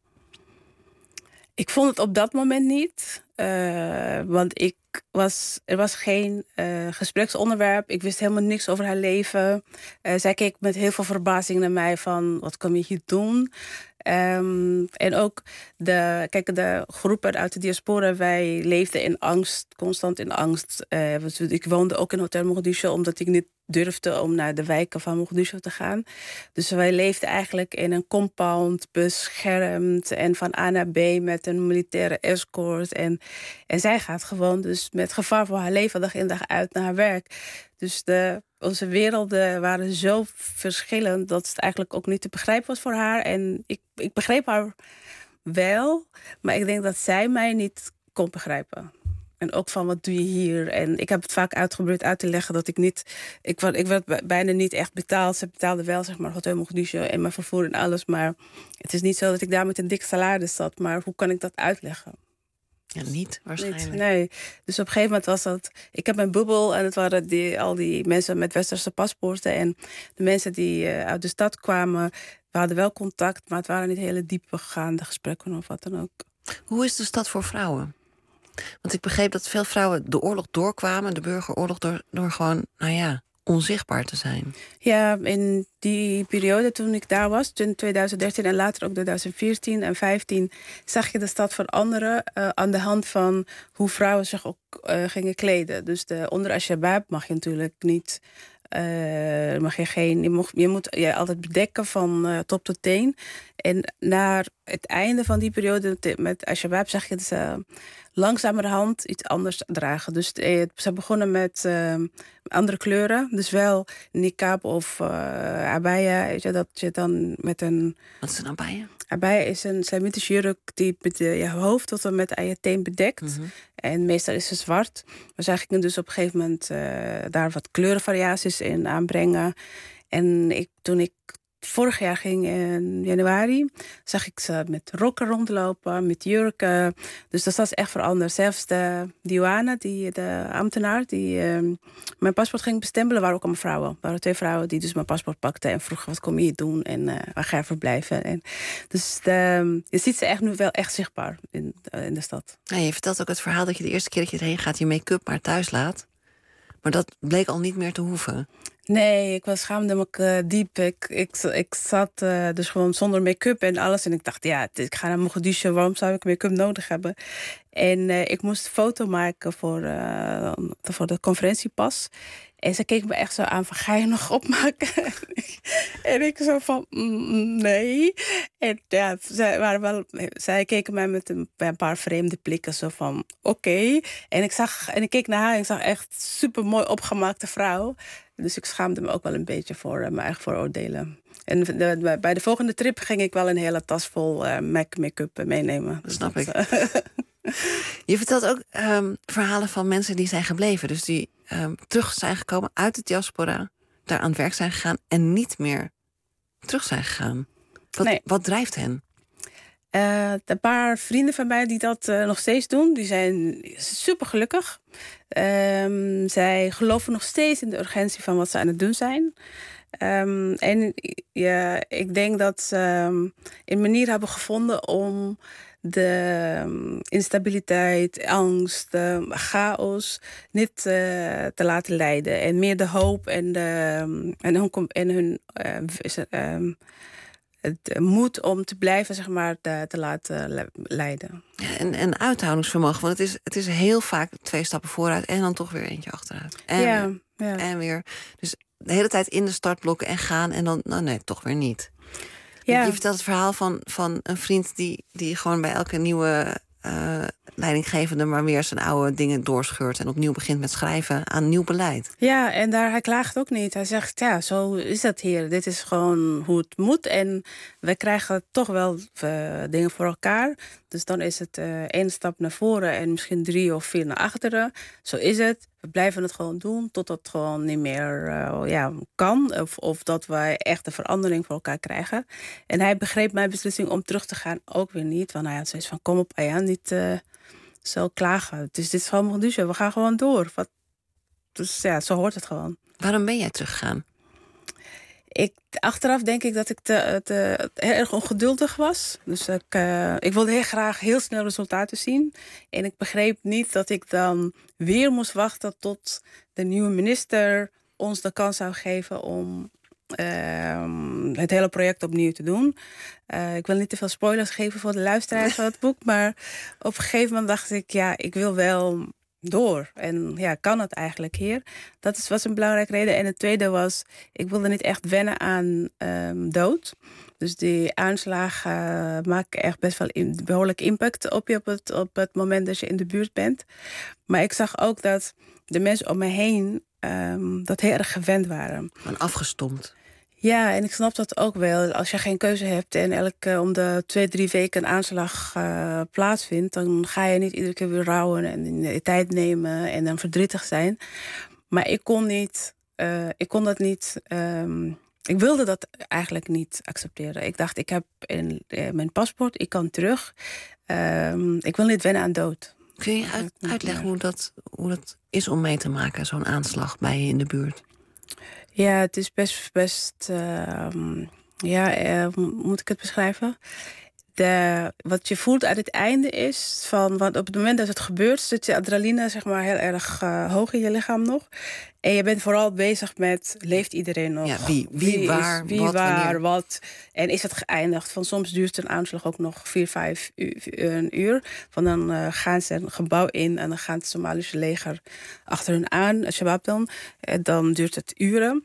Ik vond het op dat moment niet. Uh, want ik was, er was geen uh, gespreksonderwerp. Ik wist helemaal niks over haar leven. Uh, zij keek met heel veel verbazing naar mij van, wat kom je hier doen? Um, en ook de, kijk, de groepen uit de diaspora, wij leefden in angst, constant in angst. Uh, ik woonde ook in Hotel Mogadishu, omdat ik niet durfde om naar de wijken van Mogadishu te gaan. Dus wij leefden eigenlijk in een compound, beschermd en van A naar B met een militaire escort. En, en zij gaat gewoon dus met gevaar voor haar leven dag in dag uit naar haar werk. Dus de, onze werelden waren zo verschillend dat het eigenlijk ook niet te begrijpen was voor haar. En ik, ik begreep haar wel, maar ik denk dat zij mij niet kon begrijpen. En ook van, wat doe je hier? En ik heb het vaak uitgeprobeerd uit te leggen dat ik niet... Ik werd, ik werd bijna niet echt betaald. Ze betaalde wel, zeg maar, Hotel Mogadishu en mijn vervoer en alles. Maar het is niet zo dat ik daar met een dik salaris zat. Maar hoe kan ik dat uitleggen? Ja, niet waarschijnlijk. Niet, nee. Dus op een gegeven moment was dat... Ik heb een bubbel en het waren die, al die mensen met westerse paspoorten. En de mensen die uh, uit de stad kwamen, we hadden wel contact, maar het waren niet hele diepgaande gesprekken of wat dan ook. Hoe is de stad voor vrouwen? Want ik begreep dat veel vrouwen de oorlog doorkwamen, de burgeroorlog, door, door gewoon, nou ja, onzichtbaar te zijn. Ja, in die periode toen ik daar was, in twintig dertien en later ook twintig veertien en vijftien, zag je de stad veranderen uh, aan de hand van hoe vrouwen zich ook uh, gingen kleden. Dus de, onder Al-Shabaab mag je natuurlijk niet Uh, mag je, geen, je, mocht, je moet je altijd bedekken van uh, top tot teen. En naar het einde van die periode met Al-Shabaab zag je ze langzamerhand iets anders dragen. Dus uh, ze begonnen met uh, andere kleuren. Dus wel niqab of uh, abaya. Weet je, dat je dan met een... Wat is een abaya? Abaya is een Semitische jurk die met je hoofd tot en met aan je teen bedekt. Mm-hmm. En meestal is ze zwart. Maar zij gingen dus op een gegeven moment uh, daar wat kleurenvariaties in aanbrengen. En ik, toen ik vorig jaar ging in januari, zag ik ze met rokken rondlopen, met jurken. Dus dat was echt veranderd. Zelfs de douane, die, de ambtenaar die uh, mijn paspoort ging bestempelen, waren ook allemaal vrouwen. Er waren twee vrouwen die dus mijn paspoort pakten en vroegen wat kom je hier doen en uh, waar ga je verblijven. En dus de, je ziet ze echt nu wel echt zichtbaar in, uh, in de stad. Ja, je vertelt ook het verhaal dat je de eerste keer dat je erheen gaat je make-up maar thuis laat. Maar dat bleek al niet meer te hoeven. Nee, ik was schaamde me uh, diep. Ik, ik, ik zat uh, dus gewoon zonder make-up en alles. En ik dacht, ja, ik ga naar Mogadishu. Waarom zou ik make-up nodig hebben? En uh, ik moest een foto maken voor, uh, voor de conferentiepas. En ze keek me echt zo aan van, ga je nog opmaken? En ik zo van, mm, nee. En ja, zij, waren wel, zij keken mij met een, een paar vreemde blikken. Zo van, oké. Okay. En ik zag en ik keek naar haar en ik zag echt super mooi opgemaakte vrouw. Dus ik schaamde me ook wel een beetje voor uh, mijn eigen vooroordelen. En de, de, bij de volgende trip ging ik wel een hele tas vol uh, MAC make-up meenemen. Dat snap ik. Je vertelt ook um, verhalen van mensen die zijn gebleven. Dus die um, terug zijn gekomen uit de diaspora, daar aan het werk zijn gegaan en niet meer terug zijn gegaan. Wat, nee. wat drijft hen? Uh, een paar vrienden van mij die dat uh, nog steeds doen, die zijn super gelukkig. Um, zij geloven nog steeds in de urgentie van wat ze aan het doen zijn. Um, en ja, ik denk dat ze um, een manier hebben gevonden om de um, instabiliteit, angst, de chaos niet uh, te laten leiden. En meer de hoop en, de, um, en hun... En hun uh, um, het moed om te blijven, zeg maar, te, te laten le- leiden. Ja, en, en uithoudingsvermogen, want het is, het is heel vaak twee stappen vooruit en dan toch weer eentje achteruit. En, ja, weer, ja. en weer. Dus de hele tijd in de startblokken en gaan en dan, nou nee, toch weer niet. Ja. Je vertelt het verhaal van, van een vriend die, die gewoon bij elke nieuwe uh, leidinggevende maar weer zijn oude dingen doorscheurt en opnieuw begint met schrijven aan nieuw beleid. Ja, en daar, hij klaagt ook niet. Hij zegt, ja, zo is dat hier. Dit is gewoon hoe het moet. En we krijgen toch wel uh, dingen voor elkaar. Dus dan is het uh, één stap naar voren en misschien drie of vier naar achteren. Zo is het. We blijven het gewoon doen totdat het gewoon niet meer uh, ja, kan. Of, of dat wij echt een verandering voor elkaar krijgen. En hij begreep mijn beslissing om terug te gaan ook weer niet. Want hij had zoiets van, kom op Ayaan, niet uh, zo klagen. Dus dit is gewoon Mogadishu, we gaan gewoon door. Wat, dus ja, zo hoort het gewoon. Waarom ben jij teruggegaan? Ik, achteraf denk ik dat ik te, te, heel erg ongeduldig was. Dus ik, uh, ik wilde heel graag heel snel resultaten zien. En ik begreep niet dat ik dan weer moest wachten tot de nieuwe minister ons de kans zou geven om uh, het hele project opnieuw te doen. Uh, ik wil niet te veel spoilers geven voor de luisteraars van het boek. Maar op een gegeven moment dacht ik, ja, ik wil wel door. En ja, kan het eigenlijk hier? Dat is, was een belangrijke reden. En het tweede was, ik wilde niet echt wennen aan um, dood. Dus die aanslagen uh, maken echt best wel in, behoorlijk impact op je op het, op het moment dat je in de buurt bent. Maar ik zag ook dat de mensen om me heen um, dat heel erg gewend waren. En afgestompt. Ja, en ik snap dat ook wel. Als je geen keuze hebt en elke om de twee, drie weken een aanslag uh, plaatsvindt, dan ga je niet iedere keer weer rouwen en de tijd nemen en dan verdrietig zijn. Maar ik kon niet, uh, ik kon dat niet. Um, ik wilde dat eigenlijk niet accepteren. Ik dacht, ik heb in, uh, mijn paspoort, ik kan terug. Um, ik wil niet wennen aan dood. Kun je uit, uitleggen hoe dat, hoe dat is om mee te maken, zo'n aanslag bij je in de buurt? Ja, het is best, best uh, ja, uh, hoe moet ik het beschrijven? de, wat je voelt aan het einde is van, want op het moment dat het gebeurt, zit je adrenaline zeg maar heel erg uh, hoog in je lichaam nog. En je bent vooral bezig met, leeft iedereen nog? Ja, wie, wie, wie waar, is, wie wat, waar, wanneer? wat. En is het geëindigd? Van soms duurt een aanslag ook nog vier, vijf uur, een uur. Van dan uh, gaan ze een gebouw in en dan gaat het Somalische leger achter hun aan, Shabab dan. En dan duurt het uren.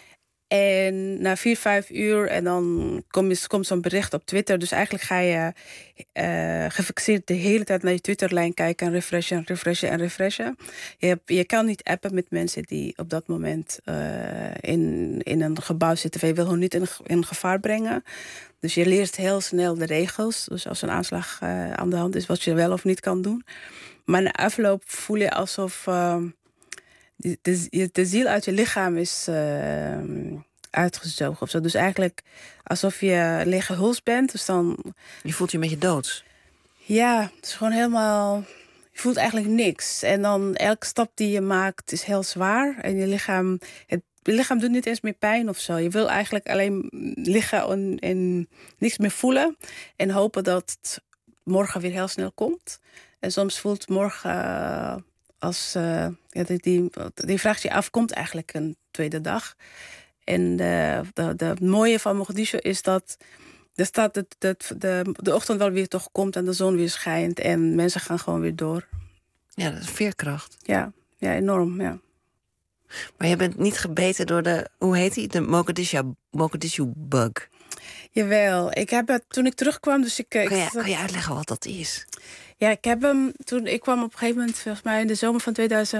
En na vier, vijf uur en dan komt kom zo'n bericht op Twitter. Dus eigenlijk ga je uh, gefixeerd de hele tijd naar je Twitterlijn kijken... en refreshen, refreshen en refreshen. Je, hebt, je kan niet appen met mensen die op dat moment uh, in, in een gebouw zitten. Je wil hun niet in, in gevaar brengen. Dus je leert heel snel de regels. Dus als een aanslag uh, aan de hand is, wat je wel of niet kan doen. Maar na afloop voel je alsof... Uh, De, de, de ziel uit je lichaam is uh, uitgezogen of zo. Dus eigenlijk alsof je lege huls bent. Dus dan... Je voelt je een beetje doods. Ja, het is gewoon helemaal... Je voelt eigenlijk niks. En dan elke stap die je maakt is heel zwaar. En je lichaam... Het je lichaam doet niet eens meer pijn of zo. Je wil eigenlijk alleen liggen en, en niks meer voelen. En hopen dat het morgen weer heel snel komt. En soms voelt morgen... Uh, Als, uh, ja, die, die, die vraagt je af, komt eigenlijk een tweede dag. En de, de, de mooie van Mogadishu is dat de, stad, de, de, de, de ochtend wel weer toch komt en de zon weer schijnt. En mensen gaan gewoon weer door. Ja, dat is veerkracht. Ja, ja enorm, ja. Maar je bent niet gebeten door de, hoe heet die? De Mogadishu, Mogadishu bug. Jawel, ik heb het toen ik terugkwam. Dus ik, kan, ik, je, kan je uitleggen wat dat is? Ja, ik heb hem toen ik kwam op een gegeven moment, volgens mij in de zomer van twintig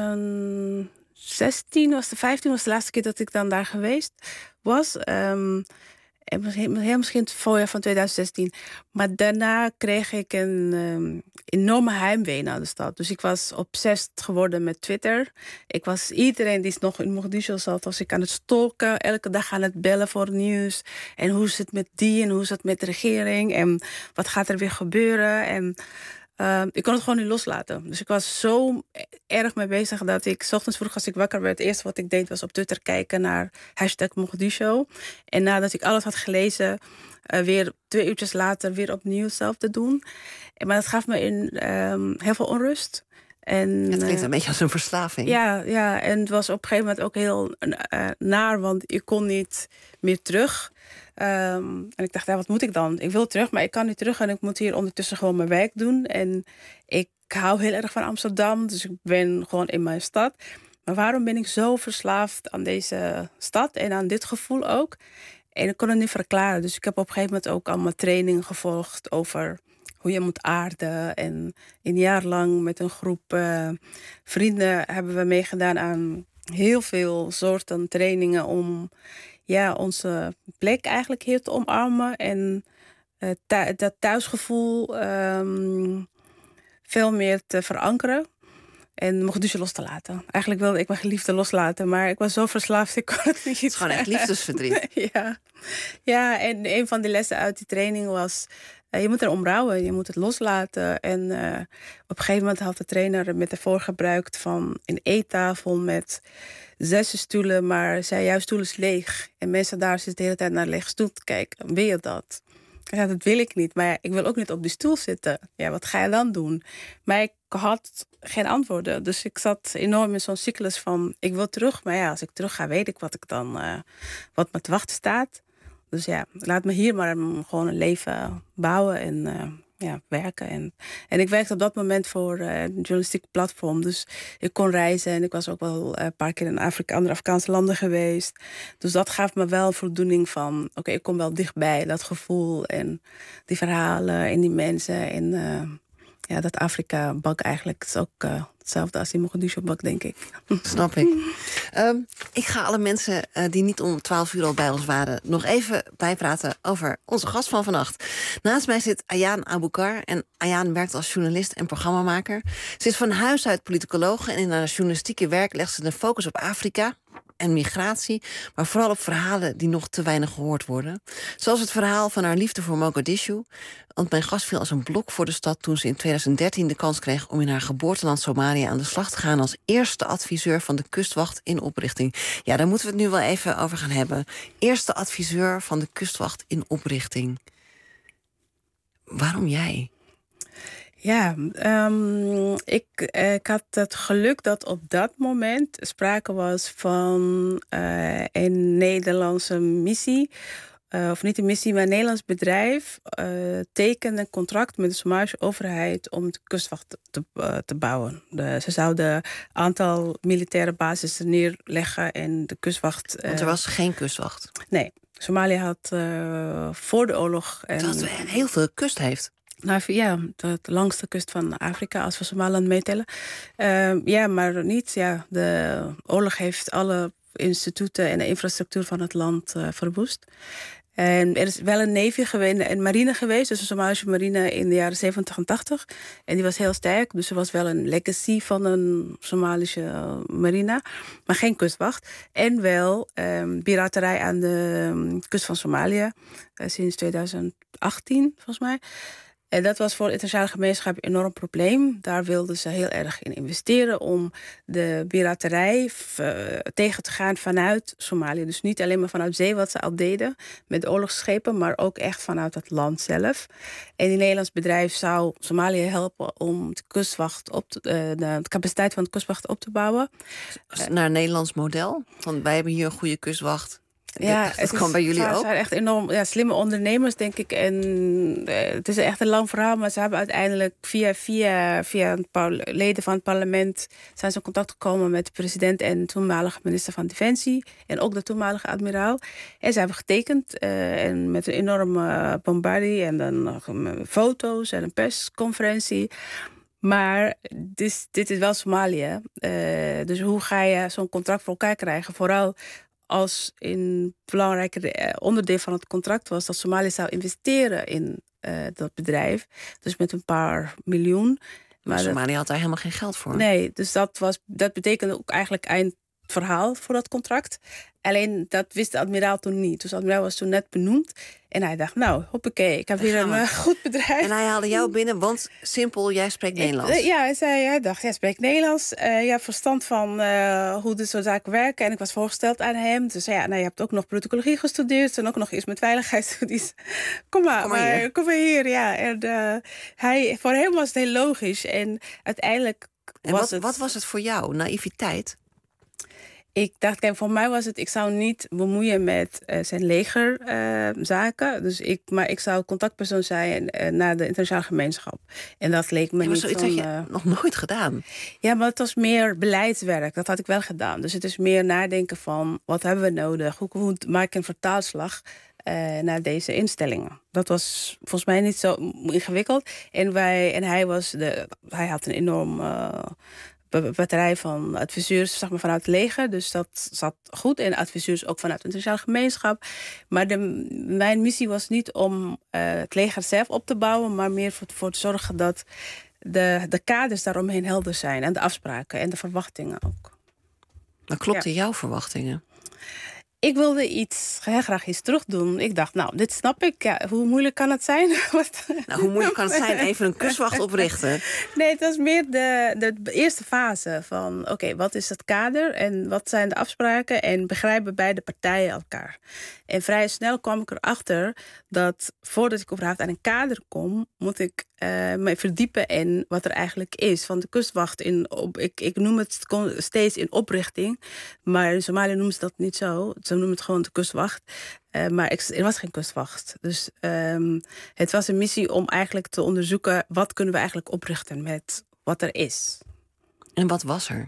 zestien was de vijftien was de laatste keer dat ik dan daar geweest was. Um, en misschien, heel misschien het voorjaar van twintig zestien. Maar daarna kreeg ik een um, enorme heimwee naar de stad. Dus ik was obsessed geworden met Twitter. Ik was iedereen die nog in Mogadishu zat, was ik aan het stalken. Elke dag aan het bellen voor nieuws. En hoe is het met die en hoe is het met de regering? En wat gaat er weer gebeuren? En Uh, ik kon het gewoon niet loslaten. Dus ik was zo erg mee bezig dat ik 's ochtends vroeg als ik wakker werd, het eerste wat ik deed was op Twitter kijken naar hashtag Mogadishu. En nadat ik alles had gelezen, uh, weer twee uurtjes later weer opnieuw hetzelfde doen. En, maar dat gaf me in, um, heel veel onrust. En, het klinkt een uh, beetje als een verslaving. Ja, ja, en het was op een gegeven moment ook heel uh, naar, want ik kon niet meer terug. Um, en ik dacht, ja, wat moet ik dan? Ik wil terug, maar ik kan niet terug en ik moet hier ondertussen gewoon mijn werk doen. En ik hou heel erg van Amsterdam, dus ik ben gewoon in mijn stad. Maar waarom ben ik zo verslaafd aan deze stad en aan dit gevoel ook? En ik kon het niet verklaren. Dus ik heb op een gegeven moment ook allemaal trainingen gevolgd over hoe je moet aarden. En een jaar lang met een groep uh, vrienden hebben we meegedaan aan heel veel soorten trainingen om ja, onze plek eigenlijk hier te omarmen. En uh, thu- dat thuisgevoel um, veel meer te verankeren. En Mogadishu los te laten. Eigenlijk wilde ik mijn geliefde loslaten, maar ik was zo verslaafd, ik kon het niet. Het is gewoon echt liefdesverdriet. ja. ja, en een van de lessen uit die training was, uh, je moet er om rouwen, je moet het loslaten. En uh, op een gegeven moment had de trainer een metafoor gebruikt van een eettafel met zes stoelen, maar zei, jouw stoel is leeg. En mensen daar zitten de hele tijd naar een lege stoel te kijken. Wil je dat? Ja, dat wil ik niet, maar ik wil ook niet op die stoel zitten. Ja, wat ga je dan doen? Maar ik had geen antwoorden. Dus ik zat enorm in zo'n cyclus van, ik wil terug. Maar ja, als ik terug ga, weet ik wat ik dan, uh, wat me te wachten staat. Dus ja, laat me hier maar gewoon een leven bouwen en uh, ja, werken. En, en ik werkte op dat moment voor uh, een journalistiek platform. Dus ik kon reizen en ik was ook wel een paar keer in Afrika, andere Afrikaanse landen geweest. Dus dat gaf me wel voldoening van, oké, okay, ik kom wel dichtbij, dat gevoel en die verhalen en die mensen. En uh, ja, dat Afrika-bak eigenlijk is ook uh, hetzelfde als die Mogadishu-bak, denk ik. Snap ik. um, ik ga alle mensen uh, die niet om twaalf uur al bij ons waren nog even bijpraten over onze gast van vannacht. Naast mij zit Ayaan Aboukar. En Ayaan werkt als journalist en programmamaker. Ze is van huis uit politicologe en in haar journalistieke werk legt ze de focus op Afrika en migratie, maar vooral op verhalen die nog te weinig gehoord worden. Zoals het verhaal van haar liefde voor Mogadishu. Want mijn gast viel als een blok voor de stad toen ze in twintig dertien de kans kreeg om in haar geboorteland Somalië aan de slag te gaan als eerste adviseur van de kustwacht in oprichting. Ja, daar moeten we het nu wel even over gaan hebben. Eerste adviseur van de kustwacht in oprichting. waarom jij? Ja, um, ik, ik had het geluk dat op dat moment sprake was van uh, een Nederlandse missie. Uh, of niet een missie, maar een Nederlands bedrijf uh, tekende een contract met de Somalische overheid om de kustwacht te, uh, te bouwen. De, ze zouden een aantal militaire bases neerleggen en de kustwacht... Uh, Want er was geen kustwacht? Nee, Somalië had uh, voor de oorlog... En, dat het heel veel kust heeft. Nou, ja, de, de langste kust van Afrika, als we Somaliland meetellen. Uh, ja, maar niet. Ja, de oorlog heeft alle instituten en de infrastructuur van het land uh, verwoest. En er is wel een navy geweest, een marine geweest, dus een Somalische marine in de jaren zeventig en tachtig. En die was heel sterk, dus er was wel een legacy van een Somalische marine, maar geen kustwacht. En wel um, piraterij aan de um, kust van Somalië, uh, sinds tweeduizend achttien volgens mij. En dat was voor de internationale gemeenschap een enorm probleem. Daar wilden ze heel erg in investeren om de piraterij uh, tegen te gaan vanuit Somalië. Dus niet alleen maar vanuit zee, wat ze al deden met de oorlogsschepen, maar ook echt vanuit het land zelf. En een Nederlands bedrijf zou Somalië helpen om de kustwacht op te, uh, de capaciteit van de kustwacht op te bouwen. Naar een Nederlands model? Want wij hebben hier een goede kustwacht. Ja, dat kan bij jullie ook. Ze zijn echt enorm ja, slimme ondernemers, denk ik. En uh, het is echt een lang verhaal, maar ze hebben uiteindelijk via, via, via een paar leden van het parlement zijn ze in contact gekomen met de president en de toenmalige minister van Defensie en ook de toenmalige admiraal. En ze hebben getekend uh, en met een enorme bombardie en dan uh, foto's en een persconferentie. Maar dit, dit is wel Somalië. Uh, dus hoe ga je zo'n contract voor elkaar krijgen? Vooral als een belangrijke onderdeel van het contract was dat Somalië zou investeren in uh, dat bedrijf. Dus met een paar miljoen. Maar Somalië dat, had daar helemaal geen geld voor. Nee, dus dat, was, dat betekende ook eigenlijk eindverhaal voor dat contract. Alleen dat wist de admiraal toen niet. Dus de admiraal was toen net benoemd. En hij dacht, nou, hoppakee, ik heb hier een uh, goed bedrijf. En hij haalde jou binnen, want simpel, jij spreekt Nederlands. Ik, uh, ja, hij, zei, hij dacht, jij spreekt Nederlands. Uh, je hebt verstand van uh, hoe dit soort zaken werken. En ik was voorgesteld aan hem. Dus ja, nou, je hebt ook nog protocologie gestudeerd. En ook nog iets met veiligheidsstudies. Kom maar, kom maar, maar hier. Kom maar hier. Ja. En, uh, hij, voor hem was het heel logisch. En uiteindelijk en was wat, het... wat was het voor jou? Naïviteit? Ik dacht, kijk, voor mij was het, ik zou niet bemoeien met uh, zijn legerzaken. Uh, dus ik, maar ik zou contactpersoon zijn uh, naar de internationale gemeenschap. En dat leek me ja, niet zoiets van, had je uh, nog nooit gedaan. Ja, maar het was meer beleidswerk. Dat had ik wel gedaan. Dus het is meer nadenken van, wat hebben we nodig? Hoe, hoe maak ik een vertaalslag uh, naar deze instellingen? Dat was volgens mij niet zo ingewikkeld. En, wij, en hij, was de, hij had een enorm... Uh, batterij van adviseurs zeg maar, vanuit het leger. Dus dat zat goed. En adviseurs ook vanuit de internationale gemeenschap. Maar de, mijn missie was niet om uh, het leger zelf op te bouwen, maar meer voor, voor te zorgen dat de, de kaders daaromheen helder zijn. En de afspraken en de verwachtingen ook. Maar klopten ja. jouw verwachtingen? Ik wilde iets, heel graag iets terug doen. Ik dacht, nou, dit snap ik. Ja, hoe moeilijk kan het zijn? Nou, hoe moeilijk kan het zijn? Even een kustwacht oprichten. Nee, het was meer de, de eerste fase van... oké, okay, wat is het kader en wat zijn de afspraken... en begrijpen beide partijen elkaar. En vrij snel kwam ik erachter dat voordat ik überhaupt aan een kader kom... moet ik uh, me verdiepen in wat er eigenlijk is. Van de kustwacht, in, op, ik, ik noem het steeds in oprichting... maar in Somalië noemen ze dat niet zo... Ze noemen het gewoon de kustwacht. Uh, maar ik, er was geen kustwacht. Dus um, het was een missie om eigenlijk te onderzoeken... wat kunnen we eigenlijk oprichten met wat er is. En wat was er?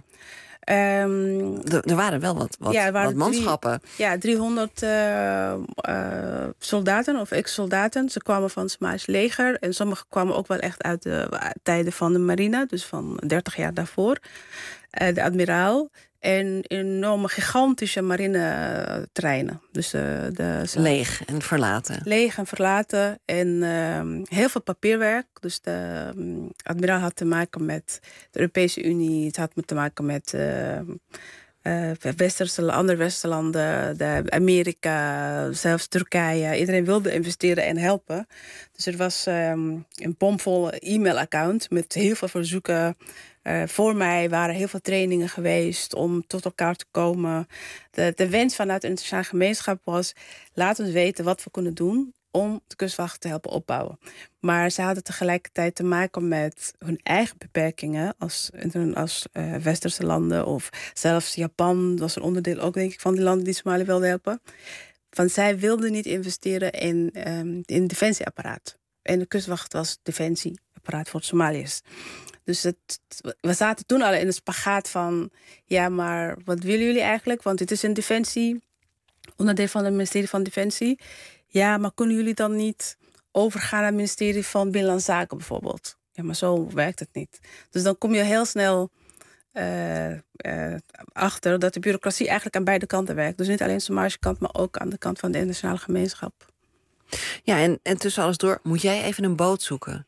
Um, er, er waren wel wat, wat, ja, er waren wat manschappen. Drie, ja, driehonderd uh, uh, soldaten of ex-soldaten. Ze kwamen van het Somalisch leger. En sommigen kwamen ook wel echt uit de uh, tijden van de marine. Dus van dertig jaar daarvoor. Uh, de admiraal. En enorme, gigantische marine-treinen. Dus uh, de, ze, leeg en verlaten. Leeg en verlaten. En uh, heel veel papierwerk. Dus de um, admiraal had te maken met de Europese Unie. Het had te maken met uh, uh, westerse, andere westerse landen. De Amerika, zelfs Turkije. Iedereen wilde investeren en helpen. Dus er was um, een bomvol e-mailaccount met heel veel verzoeken... Uh, voor mij waren heel veel trainingen geweest om tot elkaar te komen. De, de wens vanuit de internationale gemeenschap was... laat ons weten wat we kunnen doen om de kustwacht te helpen opbouwen. Maar ze hadden tegelijkertijd te maken met hun eigen beperkingen als, als uh, westerse landen. Of zelfs Japan was een onderdeel ook, denk ik, van die landen die Somalië wilden helpen. Want zij wilden niet investeren in, um, in defensieapparaat. En de kustwacht was defensieapparaat voor de Somaliërs. Dus het, we zaten toen al in een spagaat van... ja, maar wat willen jullie eigenlijk? Want dit is een defensie, onderdeel van het ministerie van Defensie. Ja, maar kunnen jullie dan niet overgaan naar het ministerie van Binnenlandse Zaken bijvoorbeeld? Ja, maar zo werkt het niet. Dus dan kom je heel snel uh, uh, achter dat de bureaucratie eigenlijk aan beide kanten werkt. Dus niet alleen de Somalische kant, maar ook aan de kant van de internationale gemeenschap. Ja, en, en tussen alles door moet jij even een boot zoeken.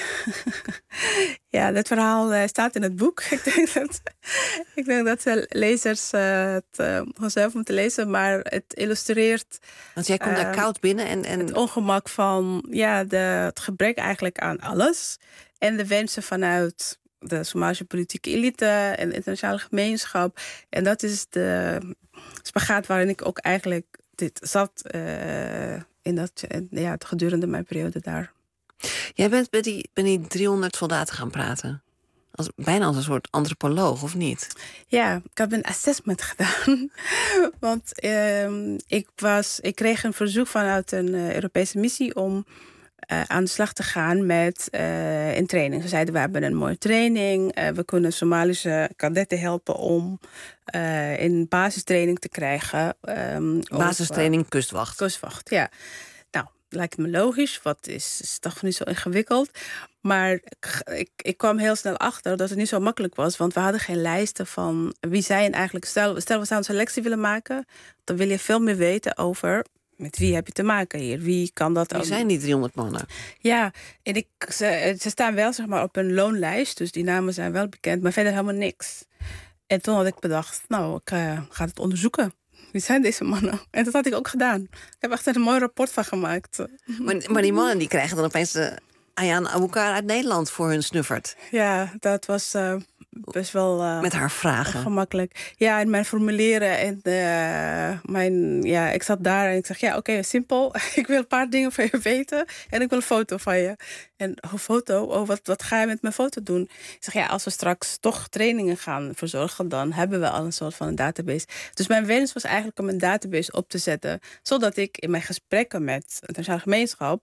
Ja, dat verhaal uh, staat in het boek. Ik denk dat, ik denk dat de lezers uh, het uh, vanzelf moeten lezen, maar het illustreert... Want jij komt uh, daar koud binnen en, en... het ongemak van ja, de, het gebrek eigenlijk aan alles. En de wensen vanuit de Somalische politieke elite en de internationale gemeenschap. En dat is de spagaat waarin ik ook eigenlijk dit zat uh, in dat, ja, gedurende mijn periode daar. Jij bent met die, met die driehonderd soldaten gaan praten. Als, bijna als een soort antropoloog, of niet? Ja, ik heb een assessment gedaan. Want uh, ik, was, ik kreeg een verzoek vanuit een uh, Europese missie... om uh, aan de slag te gaan met uh, een training. Ze zeiden, we hebben een mooie training. Uh, we kunnen Somalische kadetten helpen om uh, een basistraining te krijgen. Um, basistraining, of, uh, kustwacht. Kustwacht, ja. Lijkt me logisch, wat is, is toch niet zo ingewikkeld. Maar ik, ik, ik kwam heel snel achter dat het niet zo makkelijk was. Want we hadden geen lijsten van wie zijn eigenlijk... Stel, stel we zouden een selectie willen maken, dan wil je veel meer weten over... met wie heb je te maken hier? Wie kan dat... Wie zijn die driehonderd mannen? Ja, en ik, ze, ze staan wel zeg maar, op een loonlijst. Dus die namen zijn wel bekend, maar verder helemaal niks. En toen had ik bedacht, nou, ik uh, ga het onderzoeken. Wie zijn deze mannen? En dat had ik ook gedaan. Ik heb echt een mooi rapport van gemaakt. Maar, maar die mannen die krijgen dan opeens de Ayaan Abukar uit Nederland voor hun snuffert. Ja, dat was uh, best wel... Uh, Met haar vragen. Gemakkelijk. Ja, en mijn formulieren. En uh, mijn, ja, ik zat daar en ik zeg, ja, oké, okay, simpel. Ik wil een paar dingen van je weten. En ik wil een foto van je. En een foto? Oh, wat, wat ga je met mijn foto doen? Ik zeg, ja, als we straks toch trainingen gaan verzorgen... dan hebben we al een soort van een database. Dus mijn wens was eigenlijk om een database op te zetten... zodat ik in mijn gesprekken met de internationale gemeenschap...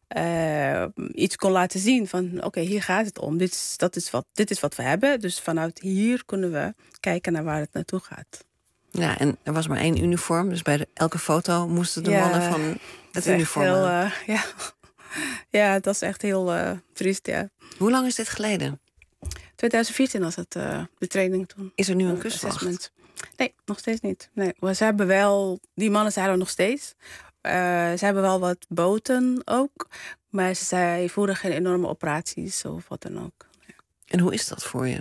Uh, iets kon laten zien van, oké, okay, hier gaat het om. Dit is, dat is wat, dit is wat we hebben. Dus vanuit hier kunnen we kijken naar waar het naartoe gaat. Ja, en er was maar één uniform. Dus bij de, elke foto moesten de ja, mannen van het uniform... Heel, uh, ja. ja, dat is echt heel uh, triest, ja. Hoe lang is dit geleden? twintig veertien was het, uh, de training toen. Is er nu een kustwacht? Assessment. Nee, nog steeds niet. Nee, maar ze hebben wel, die mannen zijn er nog steeds... Uh, ze hebben wel wat boten ook. Maar ze zij voeren geen enorme operaties of wat dan ook. Ja. En hoe is dat voor je?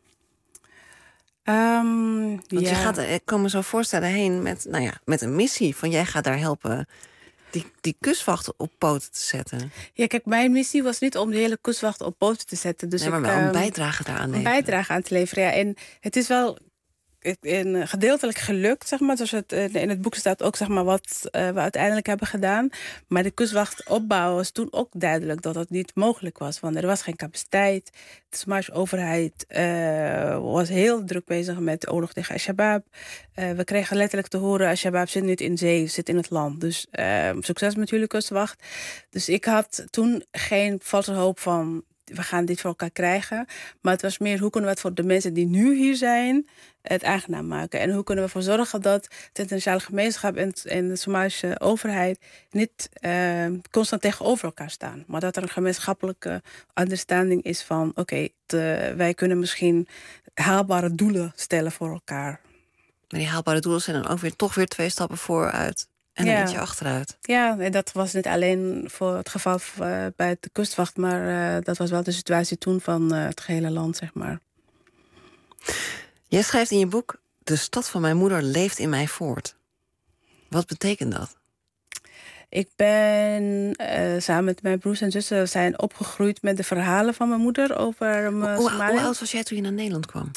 Um, Want ja. je gaat, ik kan me zo voorstellen, heen met, nou ja, met een missie. Van jij gaat daar helpen die, die kustwacht op poten te zetten. Ja, kijk, mijn missie was niet om de hele kustwacht op poten te zetten. Dus nee, maar ik, wel um, een bijdrage daaraan leveren. Een bijdrage aan te leveren, ja. En het is wel... In gedeeltelijk gelukt, zeg maar. Dus het, in het boek staat ook zeg maar, wat uh, we uiteindelijk hebben gedaan. Maar de kustwacht opbouw was toen ook duidelijk dat dat niet mogelijk was. Want er was geen capaciteit. De Somalische overheid uh, was heel druk bezig met de oorlog tegen Al-Shabaab. Uh, we kregen letterlijk te horen, Al-Shabaab zit niet in zee, zit in het land. Dus uh, succes met jullie kustwacht. Dus ik had toen geen valse hoop van... we gaan dit voor elkaar krijgen. Maar het was meer, hoe kunnen we het voor de mensen die nu hier zijn... het aangenaam maken? En hoe kunnen we ervoor zorgen dat de internationale gemeenschap... en, en de Somalische overheid niet uh, constant tegenover elkaar staan. Maar dat er een gemeenschappelijke understanding is van... oké, okay, wij kunnen misschien haalbare doelen stellen voor elkaar. Maar die haalbare doelen zijn dan ook weer toch weer twee stappen vooruit... en ja. een eentje achteruit. Ja, en dat was niet alleen voor het geval uh, bij de kustwacht... maar uh, dat was wel de situatie toen van uh, het gehele land, zeg maar. Jij schrijft in je boek... de stad van mijn moeder leeft in mij voort. Wat betekent dat? Ik ben uh, samen met mijn broers en zussen... zijn opgegroeid met de verhalen van mijn moeder over uh, hoe, Somalië. Hoe oud was jij toen je naar Nederland kwam?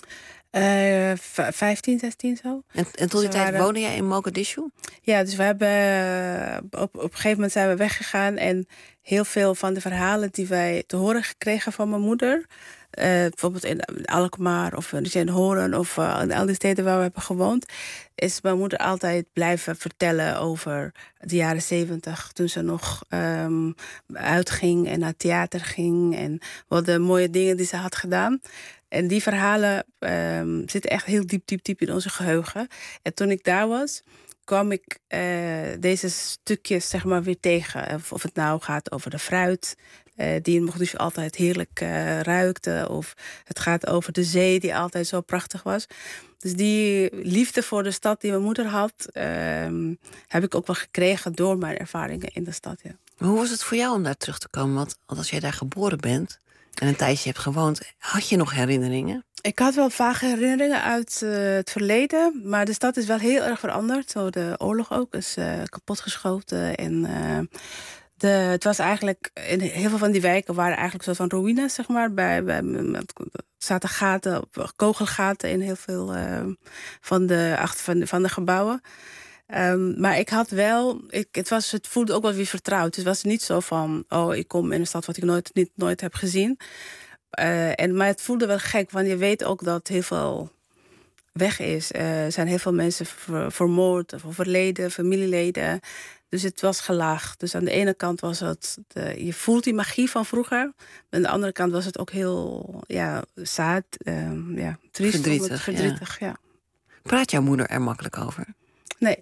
Uh, vijftien, zestien zo. En, en tot die dus tijd waren... woonde jij in Mogadishu? Ja, dus we hebben op, op een gegeven moment zijn we weggegaan. En heel veel van de verhalen die wij te horen gekregen van mijn moeder... Uh, bijvoorbeeld in Alkmaar of in Horen of uh, in al die steden waar we hebben gewoond... is mijn moeder altijd blijven vertellen over de jaren zeventig... toen ze nog um, uitging en naar theater ging... en wat de mooie dingen die ze had gedaan... En die verhalen um, zitten echt heel diep, diep, diep in onze geheugen. En toen ik daar was, kwam ik uh, deze stukjes zeg maar weer tegen. Of, of het nou gaat over de fruit, uh, die in Mogadishu altijd heerlijk uh, ruikte. Of het gaat over de zee, die altijd zo prachtig was. Dus die liefde voor de stad die mijn moeder had... Um, heb ik ook wel gekregen door mijn ervaringen in de stad. Ja. Maar hoe was het voor jou om daar terug te komen? Want als jij daar geboren bent... en een tijdje hebt gewoond, had je nog herinneringen? Ik had wel vage herinneringen uit uh, het verleden... maar de stad is wel heel erg veranderd. Zo de oorlog ook is uh, kapotgeschoten. En uh, de, het was eigenlijk... in heel veel van die wijken waren eigenlijk soort van ruïnes, zeg maar. Bij, bij, met, zaten gaten, kogelgaten in heel veel uh, van, de, achter, van, de, van de gebouwen. Um, maar ik had wel, ik, het, was, het voelde ook wel weer vertrouwd. Het was niet zo van, oh, ik kom in een stad wat ik nooit, niet, nooit heb gezien. Uh, en, maar het voelde wel gek, want je weet ook dat heel veel weg is. Uh, er zijn heel veel mensen ver, vermoord of overleden, familieleden. Dus het was gelaagd. Dus aan de ene kant was het, de, je voelt die magie van vroeger. Aan de andere kant was het ook heel, ja, zaad, uh, ja, triest. Verdrietig, verdrietig ja. ja. Praat jouw moeder er makkelijk over? Nee.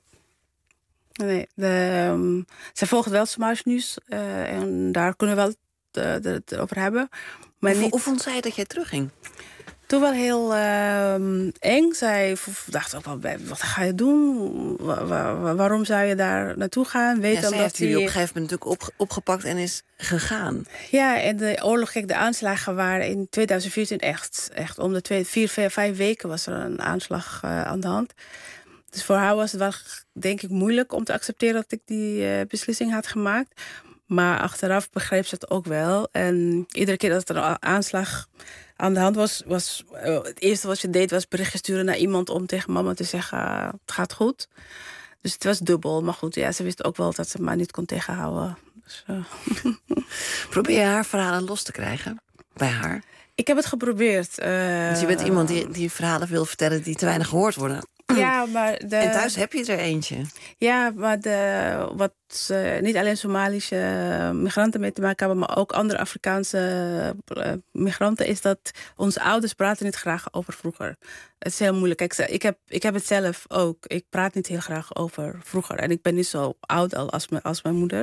Nee, de, um, zij volgt wel Smash Nieuws uh, en daar kunnen we wel het, uh, het over hebben. Maar hoe, niet... hoe vond zij dat jij terugging? Toen wel heel uh, eng. Zij dacht ook wel, wat ga je doen? Wa wa waarom zou je daar naartoe gaan? Weet ja, zij omdat heeft jullie die... op een gegeven moment natuurlijk op, opgepakt en is gegaan. Ja, en de oorlog, kijk, de aanslagen waren in twintig veertien echt, echt om de twee, vier, vier, vijf weken was er een aanslag uh, aan de hand. Dus voor haar was het wel, denk ik, moeilijk om te accepteren dat ik die uh, beslissing had gemaakt. Maar achteraf begreep ze het ook wel. En iedere keer dat er een aanslag aan de hand was, was uh, het eerste wat je deed was berichtje sturen naar iemand om tegen mama te zeggen, uh, het gaat goed. Dus het was dubbel. Maar goed, ja, ze wist ook wel dat ze maar niet kon tegenhouden. Dus, uh. Probeer je haar verhalen los te krijgen bij haar? Ik heb het geprobeerd. Uh, dus je bent iemand die, die verhalen wil vertellen die te weinig gehoord worden. Ja, maar de... En thuis heb je er eentje. Ja, maar de, wat uh, niet alleen Somalische migranten mee te maken hebben, maar ook andere Afrikaanse uh, migranten, is dat onze ouders praten niet graag over vroeger. Het is heel moeilijk. Kijk, ik heb, ik heb het zelf ook. Ik praat niet heel graag over vroeger. En ik ben niet zo oud al als, me, als mijn moeder.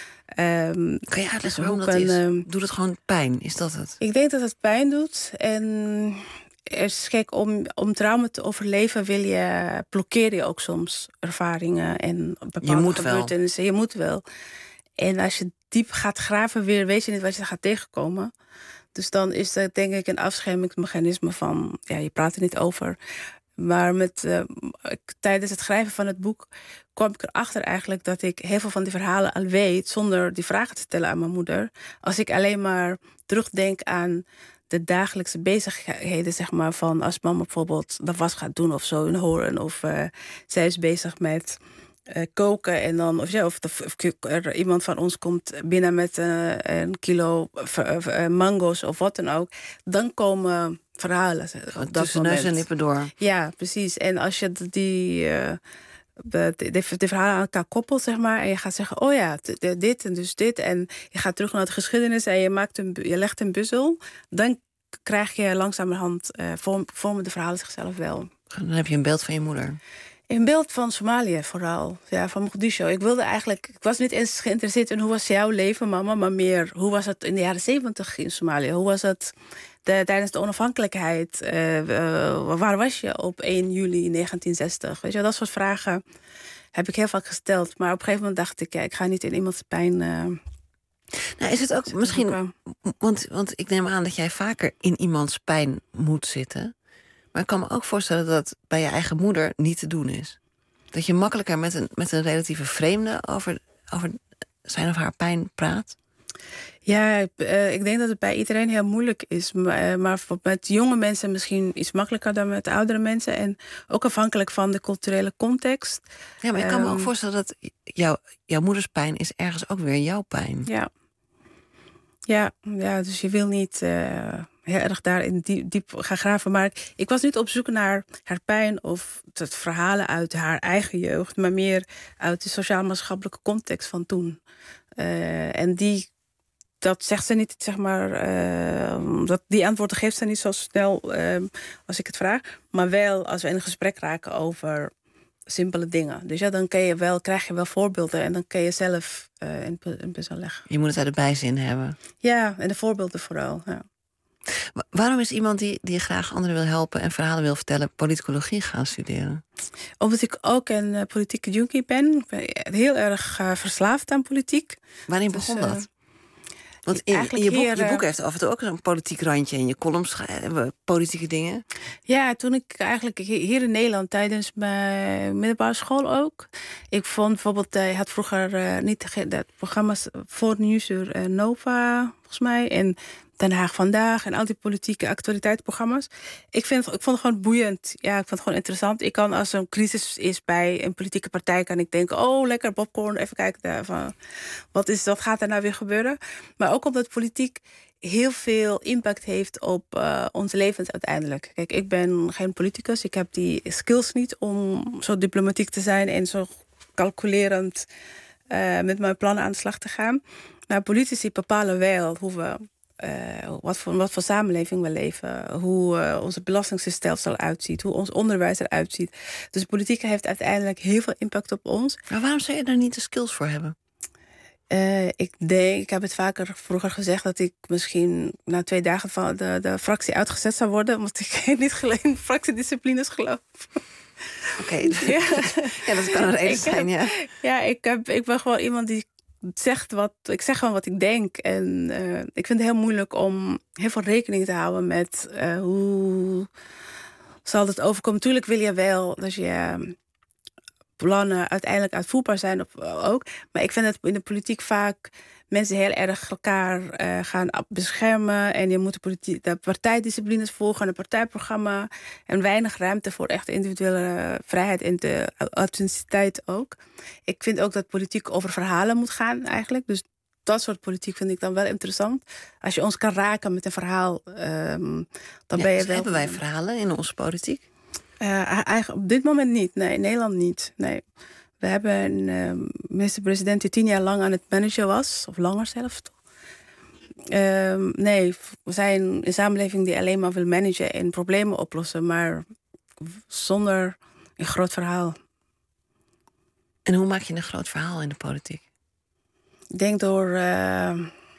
Um, kan je uitleggen waarom dat een, is? Um, doet het gewoon pijn? Is dat het? Ik denk dat het pijn doet. En is gek, om, om trauma te overleven wil je, blokkeer je ook soms ervaringen en bepaalde je gebeurtenissen. Je moet wel. En als je diep gaat graven weer, weet je niet wat je gaat tegenkomen. Dus dan is dat denk ik een afschermingsmechanisme van, ja, je praat er niet over. Maar met, uh, tijdens het schrijven van het boek kwam ik erachter eigenlijk dat ik heel veel van die verhalen al weet zonder die vragen te stellen aan mijn moeder. Als ik alleen maar terugdenk aan de dagelijkse bezigheden, zeg maar, van als mama bijvoorbeeld de was gaat doen of zo in Horen, of uh, zij is bezig met uh, koken en dan, of ja, of, de, of er iemand van ons komt binnen met uh, een kilo uh, mango's of wat dan ook, dan komen verhalen. Op dat tussen neus en lippen door. Ja, precies. En als je die uh, de, de, de verhalen aan elkaar koppelt, zeg maar, en je gaat zeggen, oh ja, dit en dus dit, en je gaat terug naar de geschiedenis en je maakt een, je legt een puzzel, dan krijg je langzamerhand uh, vorm, vormen de verhalen zichzelf wel. Dan heb je een beeld van je moeder. Een beeld van Somalië vooral, ja, van Mogadishu. Ik wilde eigenlijk, ik was niet eens geïnteresseerd in hoe was jouw leven, mama, maar meer hoe was het in de jaren zeventig in Somalië? Hoe was het de, tijdens de onafhankelijkheid? Uh, uh, waar was je op één juli negentien zestig? Weet je, dat soort vragen heb ik heel vaak gesteld. Maar op een gegeven moment dacht ik, ja, ik ga niet in iemands pijn. Uh, nou, is het ook misschien, want, want ik neem aan dat jij vaker in iemands pijn moet zitten. Maar ik kan me ook voorstellen dat het bij je eigen moeder niet te doen is. Dat je makkelijker met een, met een relatieve vreemde over, over zijn of haar pijn praat. Ja, ik, uh, ik denk dat het bij iedereen heel moeilijk is. Maar, uh, maar met jonge mensen misschien iets makkelijker dan met oudere mensen. En ook afhankelijk van de culturele context. Ja, maar ik kan um, me ook voorstellen dat jou, jouw moeders pijn is ergens ook weer jouw pijn. Ja, ja, ja dus je wil niet uh, heel erg daarin diep, diep gaan graven. Maar ik was niet op zoek naar haar pijn of het verhalen uit haar eigen jeugd. Maar meer uit de sociaal-maatschappelijke context van toen. Uh, en die... Dat zegt ze niet, zeg maar. Uh, dat, die antwoorden geeft ze niet zo snel uh, als ik het vraag. Maar wel als we in een gesprek raken over simpele dingen. Dus ja, dan kan je wel, krijg je wel voorbeelden. En dan kan je zelf uh, in, in puzzel leggen. Je moet het uit de bijzin hebben. Ja, en de voorbeelden vooral. Ja. Waarom is iemand die, die graag anderen wil helpen en verhalen wil vertellen, politicologie gaan studeren? Omdat ik ook een uh, politieke junkie ben. Ik ben heel erg uh, verslaafd aan politiek. Wanneer begon dus, uh, dat? Want in, in je, boek, je boek heeft af en toe ook een politiek randje. En je columns hebben politieke dingen. Ja, toen ik eigenlijk hier in Nederland tijdens mijn middelbare school ook. Ik vond bijvoorbeeld, hij had vroeger uh, niet dat programma's voor Nieuwsuur uh, Nova, volgens mij. En Den Haag Vandaag en al die politieke actualiteitsprogramma's. Ik, vind, ik vond het gewoon boeiend. Ja, ik vond het gewoon interessant. Ik kan als er een crisis is bij een politieke partij, kan ik denken, oh, lekker popcorn, even kijken daar, van, wat, is, wat gaat er nou weer gebeuren? Maar ook omdat politiek heel veel impact heeft op uh, onze levens uiteindelijk. Kijk, ik ben geen politicus. Ik heb die skills niet om zo diplomatiek te zijn en zo calculerend uh, met mijn plannen aan de slag te gaan. Maar politici bepalen wel hoe we Uh, wat, voor, wat voor samenleving we leven, hoe uh, onze belastingstelsel eruit ziet, hoe ons onderwijs eruit ziet. Dus politiek heeft uiteindelijk heel veel impact op ons. Maar waarom zou je daar niet de skills voor hebben? Uh, ik denk, ik heb het vaker vroeger gezegd dat ik misschien na twee dagen van de, de fractie uitgezet zou worden, omdat ik niet in fractiedisciplines geloof. Oké, okay. ja. ja, dat kan een reden zijn, ja. Ja, ik, heb, ik ben gewoon iemand die zegt wat, ik zeg gewoon wat ik denk. En uh, ik vind het heel moeilijk om heel veel rekening te houden met uh, hoe zal het overkomen. Natuurlijk wil je wel dat je plannen uiteindelijk uitvoerbaar zijn of ook. Maar ik vind dat in de politiek vaak mensen heel erg elkaar uh, gaan beschermen. En je moet de, politie- de partijdisciplines volgen, een partijprogramma. En weinig ruimte voor echt individuele vrijheid en de authenticiteit ook. Ik vind ook dat politiek over verhalen moet gaan eigenlijk. Dus dat soort politiek vind ik dan wel interessant. Als je ons kan raken met een verhaal, um, dan ja, ben je dus wel... Hebben wij verhalen in onze politiek? Uh, eigenlijk op dit moment niet. Nee, in Nederland niet. Nee. We hebben een uh, minister-president die tien jaar lang aan het managen was. Of langer zelfs. Uh, nee, we zijn een samenleving die alleen maar wil managen en problemen oplossen. Maar zonder een groot verhaal. En hoe maak je een groot verhaal in de politiek? Ik denk door uh,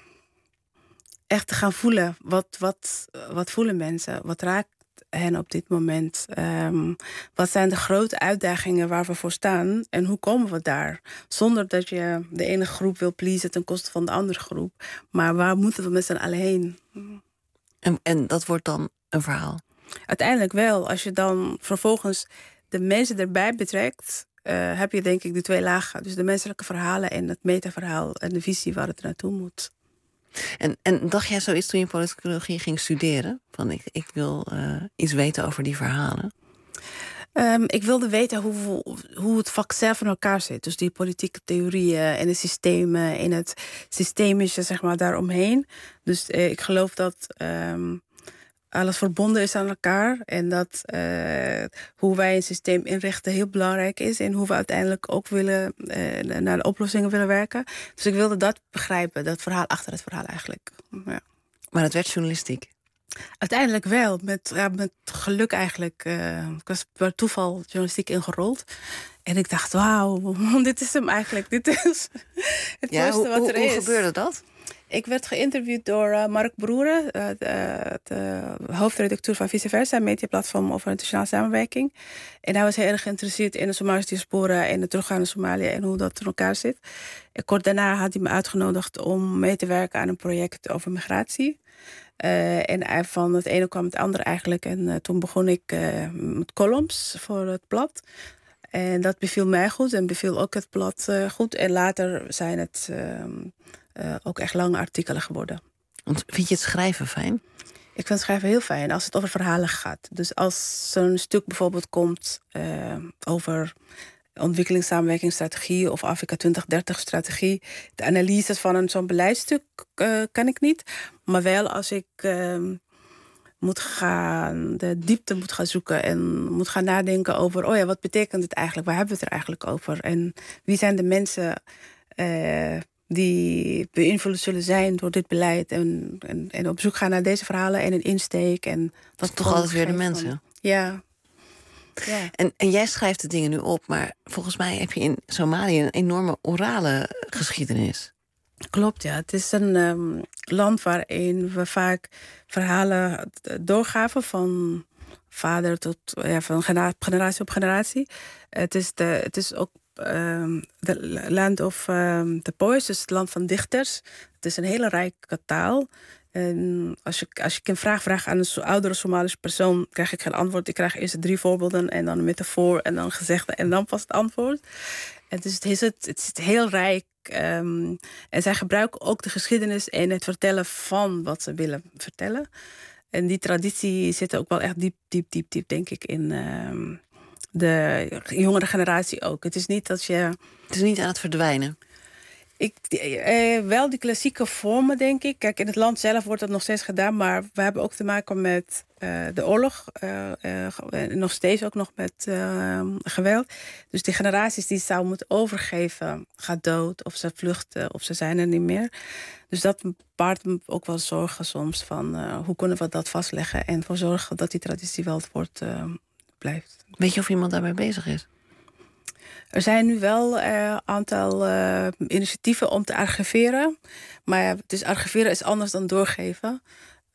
echt te gaan voelen. Wat, wat, wat voelen mensen? Wat raakt hen op dit moment? Um, wat zijn de grote uitdagingen waar we voor staan? En hoe komen we daar? Zonder dat je de ene groep wil pleasen ten koste van de andere groep. Maar waar moeten we met z'n allen heen? En, en dat wordt dan een verhaal? Uiteindelijk wel. Als je dan vervolgens de mensen erbij betrekt, Uh, heb je denk ik de twee lagen. Dus de menselijke verhalen en het metaverhaal en de visie waar het naartoe moet. En, en dacht jij zoiets toen je politicologie ging studeren? Van ik, ik wil uh, iets weten over die verhalen. Um, ik wilde weten hoe, hoe het vak zelf in elkaar zit. Dus die politieke theorieën en de systemen en het systemische zeg maar daaromheen. Dus uh, ik geloof dat um, alles verbonden is aan elkaar. En dat uh, hoe wij een systeem inrichten heel belangrijk is. En hoe we uiteindelijk ook willen uh, naar de oplossingen willen werken. Dus ik wilde dat begrijpen. Dat verhaal achter het verhaal eigenlijk. Ja. Maar het werd journalistiek? Uiteindelijk wel. Met, ja, met geluk eigenlijk. Uh, ik was per toeval journalistiek ingerold. En ik dacht, wauw, dit is hem eigenlijk. Dit is het ja, mooiste wat hoe, er hoe, is. Hoe gebeurde dat? Ik werd geïnterviewd door uh, Mark Broeren, uh, de, de hoofdredacteur van Vice Versa, een mediaplatform over internationale samenwerking. En hij was heel erg geïnteresseerd in de Somalische diaspora en de teruggaan naar Somalië en hoe dat in elkaar zit. En kort daarna had hij me uitgenodigd om mee te werken aan een project over migratie. Uh, en van het ene kwam het andere eigenlijk. En uh, toen begon ik uh, met columns voor het blad. En dat beviel mij goed en beviel ook het blad uh, goed. En later zijn het uh, uh, ook echt lange artikelen geworden. Want vind je het schrijven fijn? Ik vind schrijven heel fijn als het over verhalen gaat. Dus als zo'n stuk bijvoorbeeld komt uh, over ontwikkelingssamenwerkingsstrategie of Afrika twintig dertig strategie. De analyses van een zo'n beleidstuk uh, kan ik niet. Maar wel als ik uh, moet gaan, de diepte moet gaan zoeken en moet gaan nadenken over, oh ja, wat betekent het eigenlijk? Waar hebben we het er eigenlijk over? En wie zijn de mensen uh, die beïnvloed zullen zijn door dit beleid? En, en, en op zoek gaan naar deze verhalen en een insteek. En dat is toch altijd weer de mensen? Van, ja. Ja. En, en jij schrijft de dingen nu op, maar volgens mij heb je in Somalië een enorme orale geschiedenis. Klopt, ja. Het is een um, land waarin we vaak verhalen doorgaven van vader tot ja, van generatie op generatie. Het is, de, het is ook um, de land of um, the poets, dus het land van dichters. Het is een hele rijke taal. En als, je, als ik een vraag vraag aan een oudere Somalische persoon, krijg ik geen antwoord. Ik krijg eerst drie voorbeelden en dan een metafoor en dan gezegde en dan pas het antwoord. En dus het is, het, het is heel rijk. Um, en zij gebruiken ook de geschiedenis en het vertellen van wat ze willen vertellen. En die traditie zit ook wel echt diep, diep, diep, diep, denk ik, in um, de jongere generatie ook. Het is niet dat je... Het is niet aan het verdwijnen. Ik, eh, wel die klassieke vormen, denk ik. Kijk, in het land zelf wordt dat nog steeds gedaan, maar we hebben ook te maken met uh, de oorlog. Uh, uh, nog steeds ook nog met uh, geweld. Dus die generaties die zou moeten overgeven, gaat dood of ze vluchten of ze zijn er niet meer. Dus dat baart me ook wel zorgen soms van uh, hoe kunnen we dat vastleggen en voor zorgen dat die traditie wel wordt uh, blijft. Weet je of iemand daarmee bezig is? Er zijn nu wel een uh, aantal uh, initiatieven om te archiveren. Maar ja, dus archiveren is anders dan doorgeven.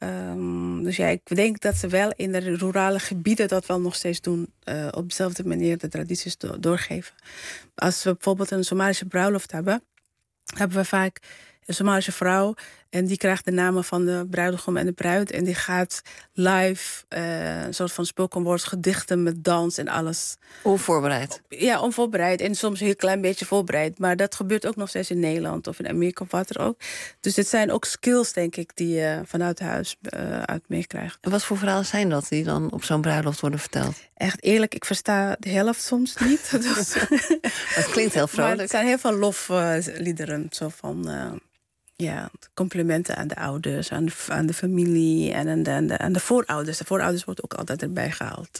Um, dus ja, ik denk dat ze wel in de rurale gebieden dat wel nog steeds doen. Uh, op dezelfde manier de tradities do- doorgeven. Als we bijvoorbeeld een Somalische bruiloft hebben, hebben we vaak een Somalische vrouw. En die krijgt de namen van de bruidegom en de bruid. En die gaat live uh, een soort van spoken word, gedichten met dans en alles. Onvoorbereid? Ja, onvoorbereid. En soms een heel klein beetje voorbereid. Maar dat gebeurt ook nog steeds in Nederland of in Amerika of wat er ook. Dus het zijn ook skills, denk ik, die je vanuit huis uh, uit meekrijgt. En wat voor verhalen zijn dat die dan op zo'n bruiloft worden verteld? Echt eerlijk, ik versta de helft soms niet. Dus dat klinkt heel vrolijk. Maar het zijn heel veel lofliederen. Uh, zo van... Uh, Ja, complimenten aan de ouders, aan de, aan de familie en aan de, aan, de, aan de voorouders. De voorouders wordt ook altijd erbij gehaald.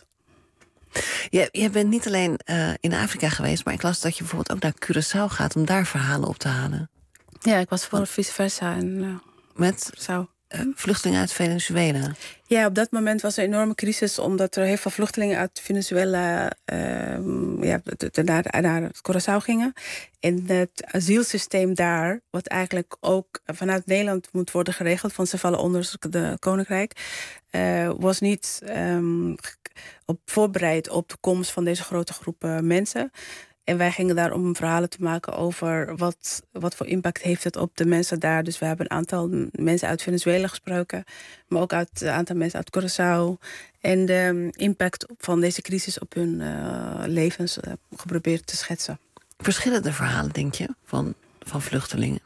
Je, je bent niet alleen uh, in Afrika geweest, maar ik las dat je bijvoorbeeld ook naar Curaçao gaat om daar verhalen op te halen. Ja, ik was voor vice versa in uh, Met Curaçao. Uh, vluchtelingen uit Venezuela. Ja, op dat moment was er een enorme crisis, omdat er heel veel vluchtelingen uit Venezuela uh, ja, naar, naar Curaçao gingen. En het asielsysteem daar, wat eigenlijk ook vanuit Nederland moet worden geregeld, want ze vallen onder het Koninkrijk, uh, was niet um, op, voorbereid op de komst van deze grote groepen mensen. En wij gingen daar om verhalen te maken over wat, wat voor impact heeft het op de mensen daar. Dus we hebben een aantal mensen uit Venezuela gesproken, maar ook uit een aantal mensen uit Curaçao. En de impact van deze crisis op hun uh, levens uh, geprobeerd te schetsen. Verschillen de verhalen, denk je, van, van vluchtelingen?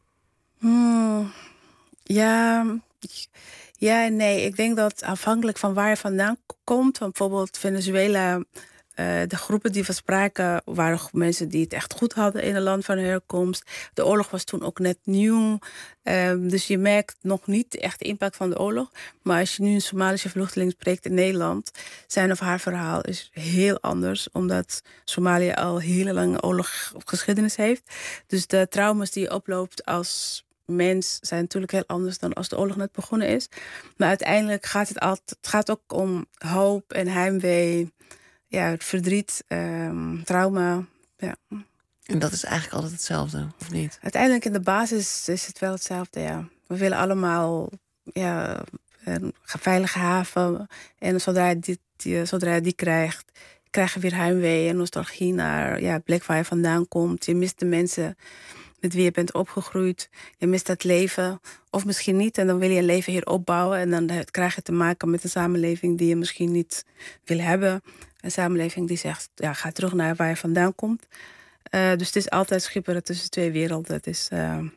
Hmm, ja, ja en nee. Ik denk dat afhankelijk van waar je vandaan komt, van bijvoorbeeld Venezuela. Uh, de groepen die we spraken waren mensen die het echt goed hadden in het land van herkomst. De oorlog was toen ook net nieuw. Um, dus je merkt nog niet echt de impact van de oorlog. Maar als je nu een Somalische vluchteling spreekt in Nederland, zijn of haar verhaal is heel anders. Omdat Somalië al hele lange oorlogsgeschiedenis heeft. Dus de trauma's die je oploopt als mens zijn natuurlijk heel anders dan als de oorlog net begonnen is. Maar uiteindelijk gaat het altijd, het gaat ook om hoop en heimwee. Ja, het verdriet, um, trauma. Ja. En dat is eigenlijk altijd hetzelfde, of niet? Uiteindelijk in de basis is het wel hetzelfde, ja. We willen allemaal ja, een veilige haven. En zodra je die, die, zodra je die krijgt, krijg je weer heimwee en nostalgie naar ja, het plek waar je vandaan komt. Je mist de mensen met wie je bent opgegroeid. Je mist het leven. Of misschien niet. En dan wil je een leven hier opbouwen. En dan krijg je te maken met een samenleving die je misschien niet wil hebben. Een samenleving die zegt, ja, ga terug naar waar je vandaan komt. Uh, dus het is altijd schipperen tussen twee werelden. Het is uh,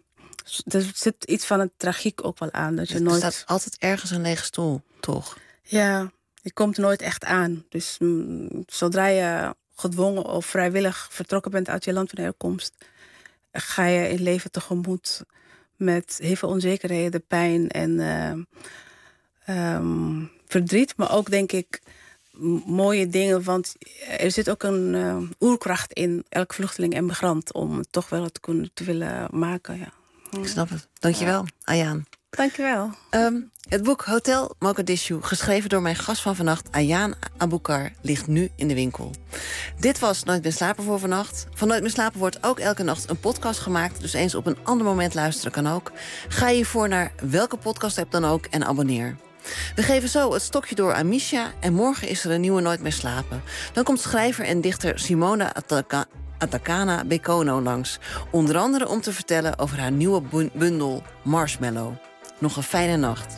er zit iets van een tragiek ook wel aan. Dat je er nooit... staat altijd ergens een lege stoel, toch? Ja, je komt nooit echt aan. Dus mm, zodra je gedwongen of vrijwillig vertrokken bent uit je land van herkomst, ga je in leven tegemoet met heel veel onzekerheden, pijn en uh, um, verdriet. Maar ook, denk ik, m- mooie dingen. Want er zit ook een uh, oerkracht in elke vluchteling en migrant om het toch wel te kunnen te willen maken. Ja. Ik snap het. Dankjewel, ja. Ayaan. Dankjewel. Um, het boek Hotel Mogadishu, geschreven door mijn gast van vannacht, Ayaan Abukar, ligt nu in de winkel. Dit was Nooit meer slapen voor vannacht. Van Nooit meer slapen wordt ook elke nacht een podcast gemaakt, dus eens op een ander moment luisteren kan ook. Ga hiervoor naar welke podcast-app dan ook en abonneer. We geven zo het stokje door aan Misha en morgen is er een nieuwe Nooit meer slapen. Dan komt schrijver en dichter Simona Ataka Atakana Bekono langs. Onder andere om te vertellen over haar nieuwe bundel Marshmallow. Nog een fijne nacht.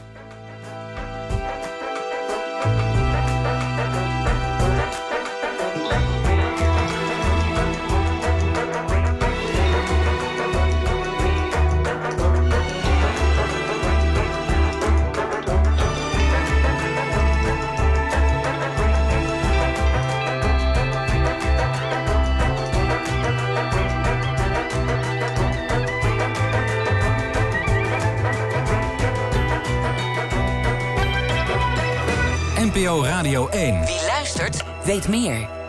N P O Radio één. Wie luistert, weet meer.